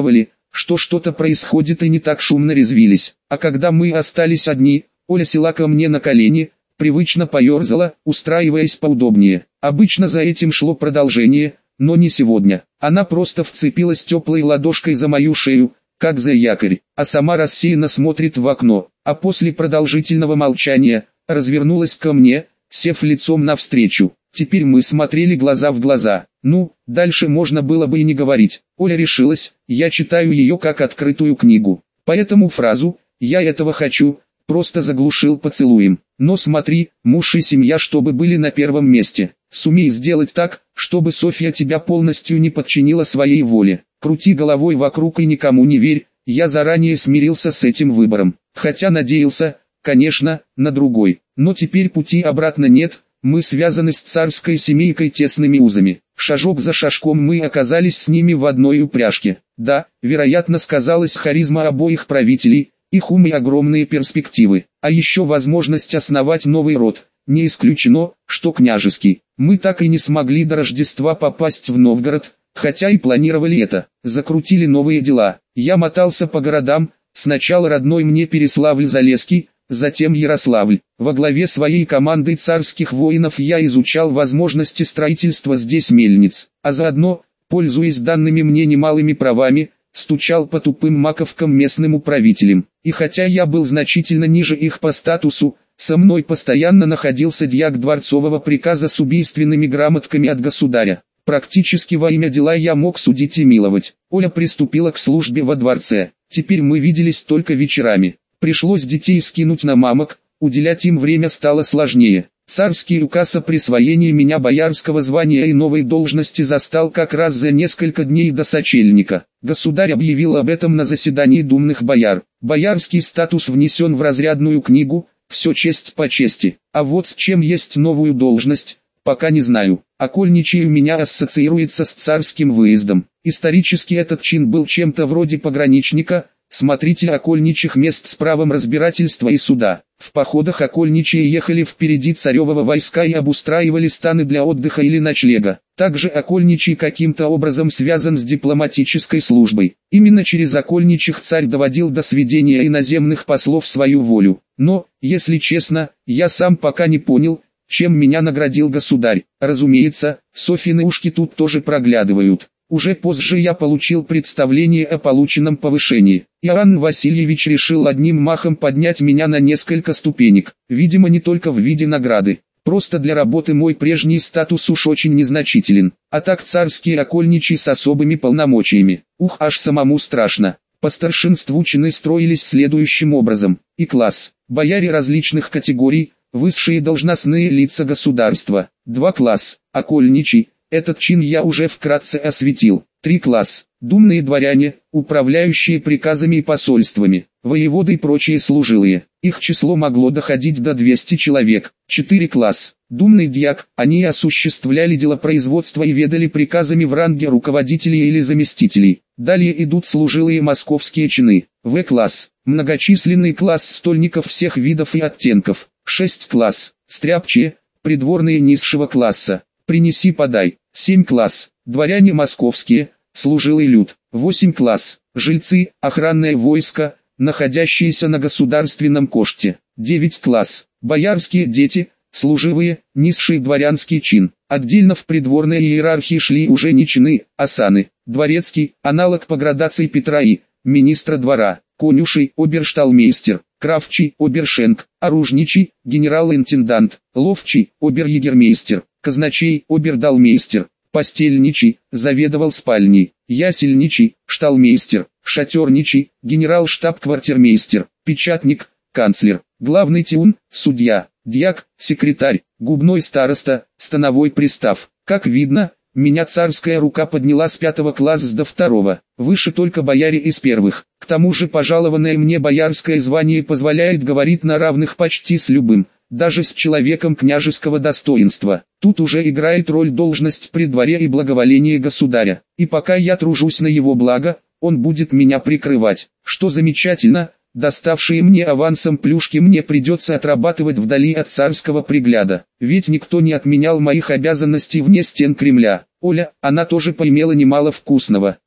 что что-то происходит и не так шумно резвились. А когда мы остались одни, Оля села ко мне на колени, привычно поерзала, устраиваясь поудобнее. Обычно за этим шло продолжение, но не сегодня. Она просто вцепилась теплой ладошкой за мою шею, как за якорь, а сама рассеянно смотрит в окно, а после продолжительного молчания, развернулась ко мне, сев лицом навстречу. Теперь мы смотрели глаза в глаза. Ну, дальше можно было бы и не говорить. Оля решилась, я читаю ее как открытую книгу. Поэтому фразу «я этого хочу» просто заглушил поцелуем. Но смотри, муж и семья чтобы были на первом месте. Сумей сделать так, чтобы Софья тебя полностью не подчинила своей воле. Крути головой вокруг и никому не верь, я заранее смирился с этим выбором. Хотя надеялся, конечно, на другой. Но теперь пути обратно нет, мы связаны с царской семейкой тесными узами. Шажок за шажком мы оказались с ними в одной упряжке. Да, вероятно сказалась харизма обоих правителей, их ум и огромные перспективы. А еще возможность основать новый род. Не исключено, что княжеский. Мы так и не смогли до Рождества попасть в Новгород, хотя и планировали это. Закрутили новые дела. Я мотался по городам, сначала родной мне Переславль-Залесский, затем Ярославль. Во главе своей командой царских воинов я изучал возможности строительства здесь мельниц, а заодно, пользуясь данными мне немалыми правами, стучал по тупым маковкам местным управителям. И хотя я был значительно ниже их по статусу, со мной постоянно находился дьяк дворцового приказа с убийственными грамотками от государя. Практически во имя дела я мог судить и миловать. Оля приступила к службе во дворце. Теперь мы виделись только вечерами. Пришлось детей скинуть на мамок, уделять им время стало сложнее. Царский указ о присвоении меня боярского звания и новой должности застал как раз за несколько дней до сочельника. Государь объявил об этом на заседании думных бояр. Боярский статус внесен в разрядную книгу, все честь по чести. А вот с чем есть новую должность, пока не знаю. Окольничий у меня ассоциируется с царским выездом. Исторически этот чин был чем-то вроде пограничника, смотрителя окольничьих мест с правом разбирательства и суда. В походах окольничьи ехали впереди царевого войска и обустраивали станы для отдыха или ночлега. Также окольничий каким-то образом связан с дипломатической службой. Именно через окольничьих царь доводил до сведения иноземных послов свою волю. Но, если честно, я сам пока не понял, чем меня наградил государь. Разумеется, Софьины ушки тут тоже проглядывают. Уже позже я получил представление о полученном повышении. Иоанн Васильевич решил одним махом поднять меня на несколько ступенек, видимо не только в виде награды. Просто для работы мой прежний статус уж очень незначителен, а так царские окольничьи с особыми полномочиями. Ух, аж самому страшно. По старшинству чины строились следующим образом. И класс. Бояре различных категорий, высшие должностные лица государства. Два класс. Окольничий. Этот чин я уже вкратце осветил. Три класс. Думные дворяне, управляющие приказами и посольствами, воеводы и прочие служилые. Их число могло доходить до двухсот человек. Четыре класс. Думный дьяк, они осуществляли делопроизводство и ведали приказами в ранге руководителей или заместителей. Далее идут служилые московские чины. В класс. Многочисленный класс стольников всех видов и оттенков. Шесть класс. Стряпчие, придворные низшего класса. Принеси-подай. Семь класс. Дворяне московские, служилый люд. Восемь класс. Жильцы, охранное войско, находящиеся на государственном коште. Девять класс. Боярские дети, служивые, низший дворянский чин. Отдельно в придворной иерархии шли уже не чины, а саны. Дворецкий, аналог по градации Петра И, министра двора. Конюший, обершталмейстер. Кравчий, обершенк. Оружничий, генерал-интендант. Ловчий, обер-егермейстер. Казначей, обердалмейстер. Постельничий, заведовал спальней. Ясельничий, шталмейстер. Шатерничий, генерал-штаб-квартирмейстер. Печатник, канцлер. Главный тиун, судья. Дьяк, секретарь. Губной староста, становой пристав. Как видно, меня царская рука подняла с пятого класса до второго. Выше только бояре из первых. К тому же пожалованное мне боярское звание позволяет говорить на равных почти с любым, даже с человеком княжеского достоинства. Тут уже играет роль должность при дворе и благоволение государя. И пока я тружусь на его благо, он будет меня прикрывать. Что замечательно, доставшие мне авансом плюшки мне придется отрабатывать вдали от царского пригляда. Ведь никто не отменял моих обязанностей вне стен Кремля. Оля, она тоже поимела немало вкусного.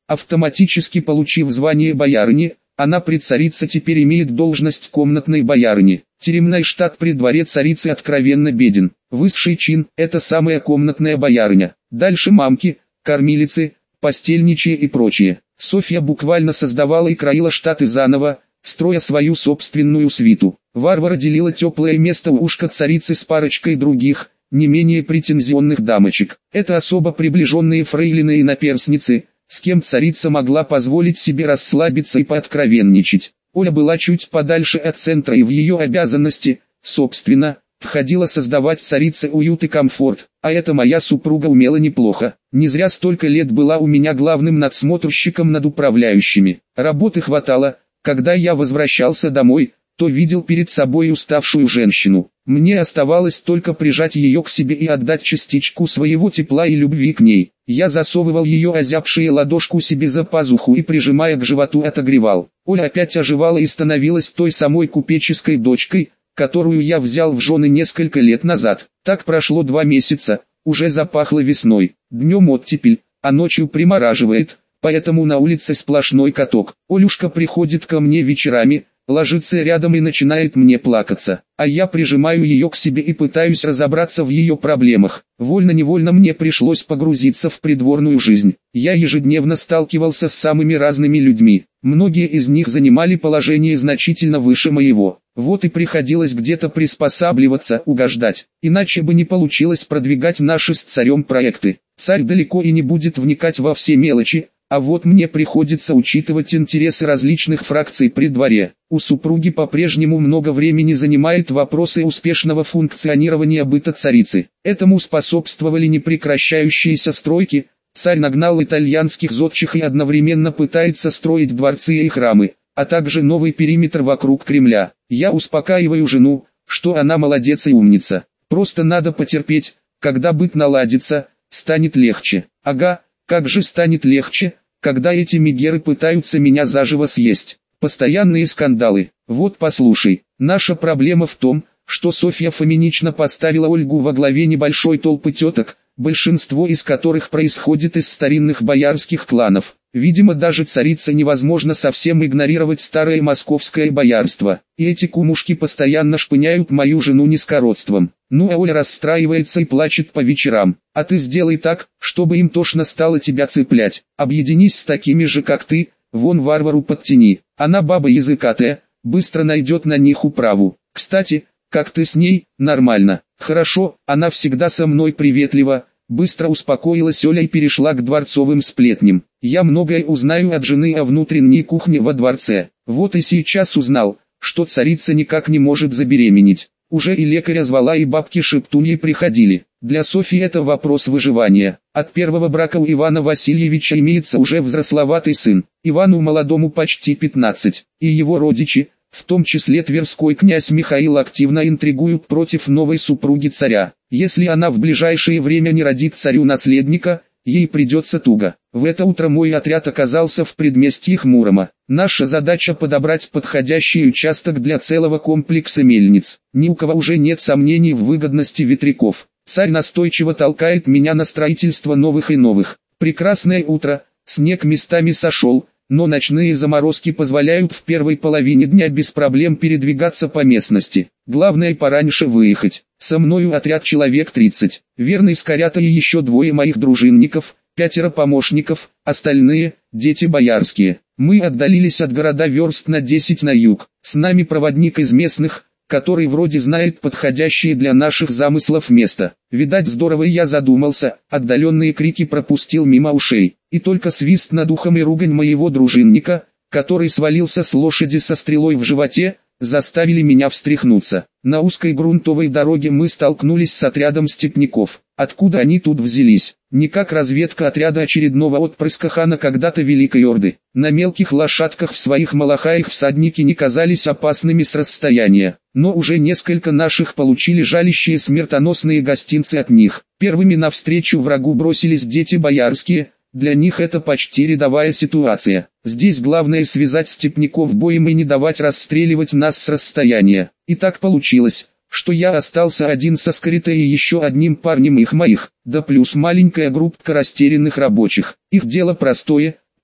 Автоматически получив звание боярыни, она при царице теперь имеет должность комнатной боярыни. Тюремный штат при дворе царицы откровенно беден. Высший чин – это самая комнатная боярыня. Дальше мамки, кормилицы, постельничьи и прочее. Софья буквально создавала и краила штаты заново, строя свою собственную свиту. Варвара делила теплое место у ушка царицы с парочкой других, не менее претензионных дамочек. Это особо приближенные фрейлины и наперсницы, с кем царица могла позволить себе расслабиться и пооткровенничать. Оля была чуть подальше от центра, и в ее обязанности, собственно, входило создавать царице уют и комфорт, а это моя супруга умела неплохо. Не зря столько лет была у меня главным надсмотрщиком над управляющими. Работы хватало. Когда я возвращался домой, то видел перед собой уставшую женщину. Мне оставалось только прижать ее к себе и отдать частичку своего тепла и любви к ней. Я засовывал ее озябшие ладошку себе за пазуху и, прижимая к животу, отогревал. Оля опять оживала и становилась той самой купеческой дочкой, которую я взял в жены несколько лет назад. Так прошло два месяца, уже запахло весной. Днем оттепель, а ночью примораживает, поэтому на улице сплошной каток. Олюшка приходит ко мне вечерами, ложится рядом и начинает мне плакаться, а я прижимаю ее к себе и пытаюсь разобраться в ее проблемах. Вольно-невольно мне пришлось погрузиться в придворную жизнь. Я ежедневно сталкивался с самыми разными людьми. Многие из них занимали положение значительно выше моего. Вот и приходилось где-то приспосабливаться, угождать. Иначе бы не получилось продвигать наши с царем проекты. Царь далеко и не будет вникать во все мелочи, а вот мне приходится учитывать интересы различных фракций при дворе. У супруги по-прежнему много времени занимает вопросы успешного функционирования быта царицы. Этому способствовали непрекращающиеся стройки. Царь нагнал итальянских зодчих и одновременно пытается строить дворцы и храмы, а также новый периметр вокруг Кремля. Я успокаиваю жену, что она молодец и умница. Просто надо потерпеть, когда быт наладится, станет легче. Ага. Как же станет легче, когда эти мегеры пытаются меня заживо съесть. Постоянные скандалы. Вот послушай, наша проблема в том, что Софья Фоминична поставила Ольгу во главе небольшой толпы теток, большинство из которых происходит из старинных боярских кланов. Видимо, даже царице невозможно совсем игнорировать старое московское боярство. И эти кумушки постоянно шпыняют мою жену низкородством. Ну а Оля расстраивается и плачет по вечерам. А ты сделай так, чтобы им тошно стало тебя цеплять. Объединись с такими же, как ты, вон Варвару подтяни. Она баба языкатая, быстро найдет на них управу. Кстати, как ты с ней? Нормально. Хорошо, она всегда со мной приветлива. Быстро успокоилась Оля и перешла к дворцовым сплетням. Я многое узнаю от жены о внутренней кухне во дворце. Вот и сейчас узнал, что царица никак не может забеременеть. Уже и лекаря звала, и бабки-шептуньи приходили. Для Софьи это вопрос выживания. От первого брака у Ивана Васильевича имеется уже взрословатый сын. Ивану молодому почти пятнадцать. И его родичи, в том числе Тверской князь Михаил, активно интригуют против новой супруги царя. Если она в ближайшее время не родит царю наследника, ей придется туго. В это утро мой отряд оказался в предместьях Мурома. Наша задача подобрать подходящий участок для целого комплекса мельниц. Ни у кого уже нет сомнений в выгодности ветряков. Царь настойчиво толкает меня на строительство новых и новых. Прекрасное утро, снег местами сошел, но ночные заморозки позволяют в первой половине дня без проблем передвигаться по местности. Главное пораньше выехать. Со мною отряд человек тридцать. Верный Скорята и еще двое моих дружинников, пятеро помощников, остальные – дети боярские. Мы отдалились от города верст на десять на юг. С нами проводник из местных, который вроде знает подходящее для наших замыслов место. Видать, здорово я задумался, отдаленные крики пропустил мимо ушей. И только свист над ухом и ругань моего дружинника, который свалился с лошади со стрелой в животе, заставили меня встряхнуться. На узкой грунтовой дороге мы столкнулись с отрядом степняков. Откуда они тут взялись? Не как разведка отряда очередного отпрыска хана когда-то Великой Орды. На мелких лошадках в своих малахаях всадники не казались опасными с расстояния. Но уже несколько наших получили жалящие смертоносные гостинцы от них. Первыми навстречу врагу бросились дети боярские. Для них это почти рядовая ситуация. Здесь главное связать степняков боем и не давать расстреливать нас с расстояния. И так получилось, что я остался один со Скоритой и еще одним парнем их моих, да плюс маленькая группка растерянных рабочих. Их дело простое,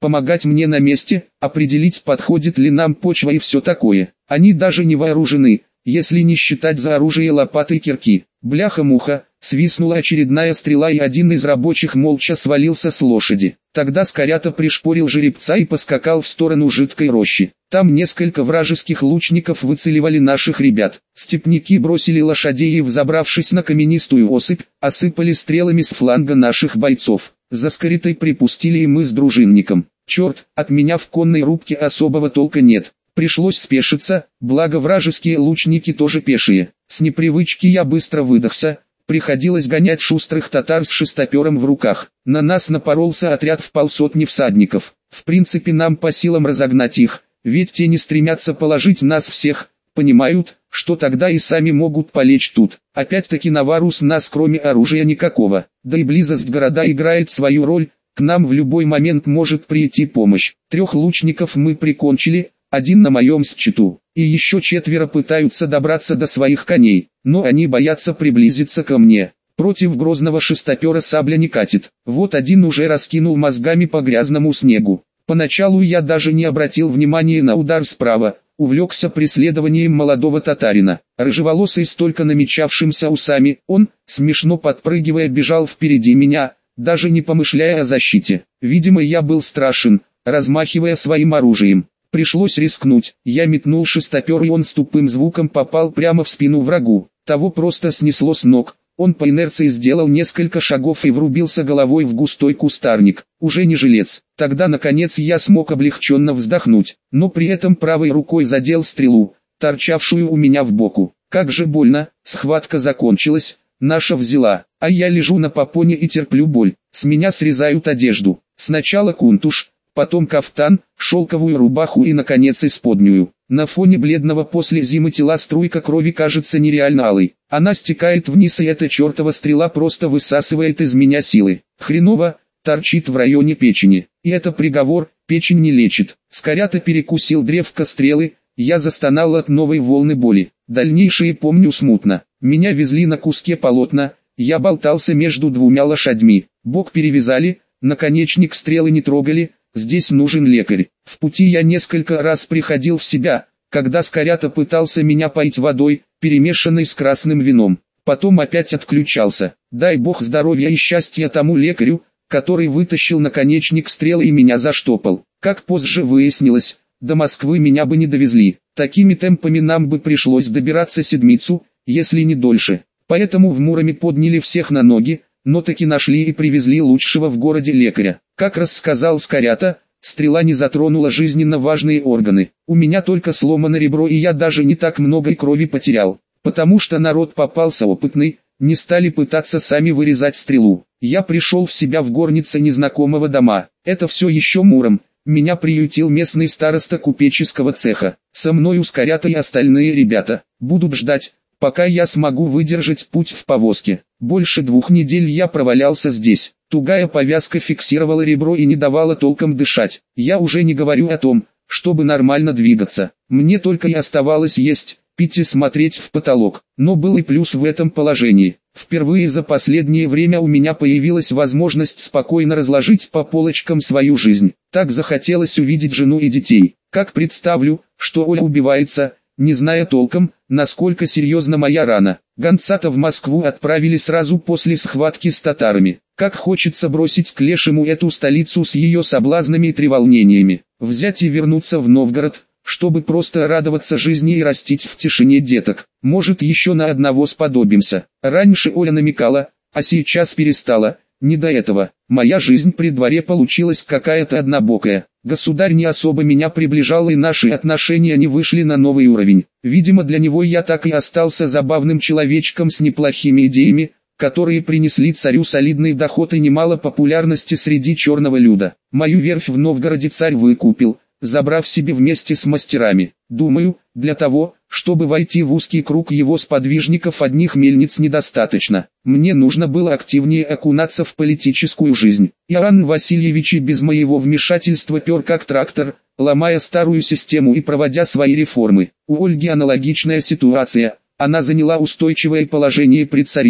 помогать мне на месте, определить, подходит ли нам почва и все такое. Они даже не вооружены, если не считать за оружие лопаты и кирки. Бляха-муха, свистнула очередная стрела, и один из рабочих молча свалился с лошади. Тогда Скорята пришпорил жеребца и поскакал в сторону жидкой рощи. Там несколько вражеских лучников выцеливали наших ребят. Степняки бросили лошадей и, взобравшись на каменистую осыпь, осыпали стрелами с фланга наших бойцов. За Скоритой припустили и мы с дружинником. Черт, от меня в конной рубке особого толка нет. Пришлось спешиться, благо вражеские лучники тоже пешие. С непривычки я быстро выдохся, приходилось гонять шустрых татар с шестопером в руках. На нас напоролся отряд в полсотни всадников. В принципе, нам по силам разогнать их, ведь те не стремятся положить нас всех, понимают, что тогда и сами могут полечь тут. Опять-таки навару с нас кроме оружия никакого, да и близость города играет свою роль, к нам в любой момент может прийти помощь. Трех лучников мы прикончили, один на моем счету, и еще четверо пытаются добраться до своих коней, но они боятся приблизиться ко мне. Против грозного шестопера сабля не катит. Вот один уже раскинул мозгами по грязному снегу. Поначалу я даже не обратил внимания на удар справа, увлекся преследованием молодого татарина. Рыжеволосый с только намечавшимся усами, он, смешно подпрыгивая, бежал впереди меня, даже не помышляя о защите. Видимо, я был страшен, размахивая своим оружием. Пришлось рискнуть, я метнул шестопер, и он с тупым звуком попал прямо в спину врагу. Того просто снесло с ног, он по инерции сделал несколько шагов и врубился головой в густой кустарник. Уже не жилец. Тогда наконец я смог облегченно вздохнуть, но при этом правой рукой задел стрелу, торчавшую у меня в боку. Как же больно, схватка закончилась, наша взяла, а я лежу на попоне и терплю боль. С меня срезают одежду, сначала кунтуш, потом кафтан, шелковую рубаху и, наконец, исподнюю. На фоне бледного после зимы тела струйка крови кажется нереально алой. Она стекает вниз, и эта чертова стрела просто высасывает из меня силы. Хреново, торчит в районе печени. И это приговор, печень не лечит. Скорята перекусил древко стрелы, я застонал от новой волны боли. Дальнейшее помню смутно. Меня везли на куске полотна, я болтался между двумя лошадьми. Бок перевязали, наконечник стрелы не трогали. Здесь нужен лекарь. В пути я несколько раз приходил в себя, когда Скорята пытался меня поить водой, перемешанной с красным вином. Потом опять отключался. Дай бог здоровья и счастья тому лекарю, который вытащил наконечник стрелы и меня заштопал. Как позже выяснилось, до Москвы меня бы не довезли. Такими темпами нам бы пришлось добираться седмицу, если не дольше. Поэтому в Муроме подняли всех на ноги, но таки нашли и привезли лучшего в городе лекаря. Как рассказал Скорята, стрела не затронула жизненно важные органы. У меня только сломано ребро, и я даже не так много крови потерял. Потому что народ попался опытный, не стали пытаться сами вырезать стрелу. Я пришел в себя в горнице незнакомого дома. Это все еще Муром. Меня приютил местный староста купеческого цеха. Со мною Скорята и остальные ребята. Будут ждать, пока я смогу выдержать путь в повозке. Больше двух недель я провалялся здесь. Тугая повязка фиксировала ребро и не давала толком дышать. Я уже не говорю о том, чтобы нормально двигаться. Мне только и оставалось есть, пить и смотреть в потолок. Но был и плюс в этом положении. Впервые за последнее время у меня появилась возможность спокойно разложить по полочкам свою жизнь. Так захотелось увидеть жену и детей. Как представлю, что Оля убивается, не зная толком, насколько серьезна моя рана. Гонца-то в Москву отправили сразу после схватки с татарами. Как хочется бросить к лешему эту столицу с ее соблазнами и треволнениями. Взять и вернуться в Новгород, чтобы просто радоваться жизни и растить в тишине деток. Может, еще на одного сподобимся. Раньше Оля намекала, а сейчас перестала. Не до этого. Моя жизнь при дворе получилась какая-то однобокая. Государь не особо меня приближал, и наши отношения не вышли на новый уровень. Видимо, для него я так и остался забавным человечком с неплохими идеями, которые принесли царю солидный доход и немало популярности среди черного люда. Мою верфь в Новгороде царь выкупил, забрав себе вместе с мастерами. Думаю, для того, чтобы войти в узкий круг его сподвижников, одних мельниц недостаточно. Мне нужно было активнее окунаться в политическую жизнь. Иоанн Васильевич и без моего вмешательства пер как трактор, ломая старую систему и проводя свои реформы. У Ольги аналогичная ситуация. Она заняла устойчивое положение при царице,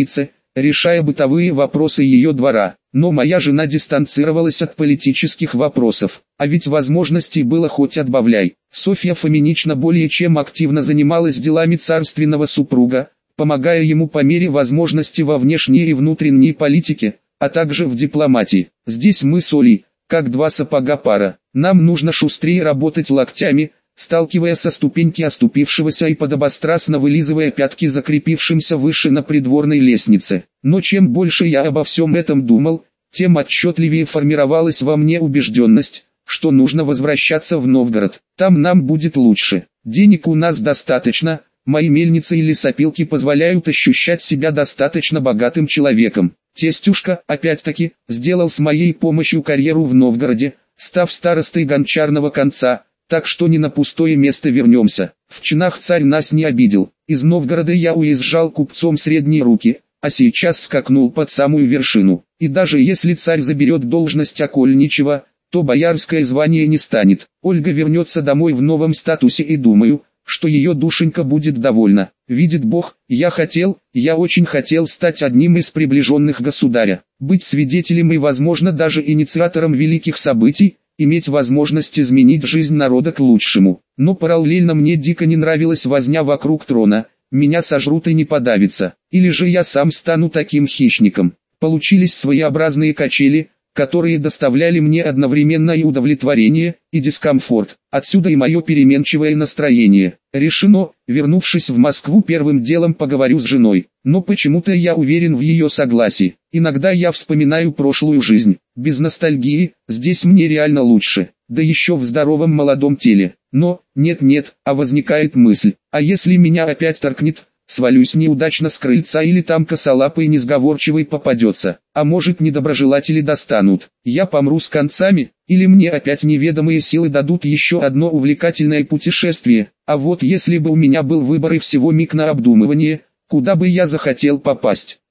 решая бытовые вопросы ее двора. Но моя жена дистанцировалась от политических вопросов, а ведь возможностей было хоть отбавляй. Софья Фоминична более чем активно занималась делами царственного супруга, помогая ему по мере возможности во внешней и внутренней политике, а также в дипломатии. Здесь мы с Олей, как два сапога пара. Нам нужно шустрее работать локтями, сталкивая со ступеньки оступившегося и подобострастно вылизывая пятки закрепившимся выше на придворной лестнице. Но чем больше я обо всем этом думал, тем отчетливее формировалась во мне убежденность, что нужно возвращаться в Новгород. Там нам будет лучше. Денег у нас достаточно, мои мельницы и лесопилки позволяют ощущать себя достаточно богатым человеком. Тестюшка, опять-таки, сделал с моей помощью карьеру в Новгороде, став старостой гончарного конца, так что не на пустое место вернемся. В чинах царь нас не обидел. Из Новгорода я уезжал купцом средней руки, а сейчас скакнул под самую вершину. И даже если царь заберет должность окольничего, то боярское звание не станет. Ольга вернется домой в новом статусе и думаю, что ее душенька будет довольна. Видит Бог, я хотел, я очень хотел стать одним из приближенных государя, быть свидетелем и возможно даже инициатором великих событий, иметь возможность изменить жизнь народа к лучшему. Но параллельно мне дико не нравилась возня вокруг трона, меня сожрут и не подавится, или же я сам стану таким хищником. Получились своеобразные качели, которые доставляли мне одновременно и удовлетворение, и дискомфорт. Отсюда и мое переменчивое настроение. Решено, вернувшись в Москву, первым делом поговорю с женой. Но почему-то я уверен в ее согласии. Иногда я вспоминаю прошлую жизнь. Без ностальгии, здесь мне реально лучше. Да еще в здоровом молодом теле. Но, нет-нет, а возникает мысль, а если меня опять торкнет, свалюсь неудачно с крыльца или там косолапый несговорчивый попадется, а может недоброжелатели достанут, я помру с концами, или мне опять неведомые силы дадут еще одно увлекательное путешествие, а вот если бы у меня был выбор и всего миг на обдумывание, куда бы я захотел попасть.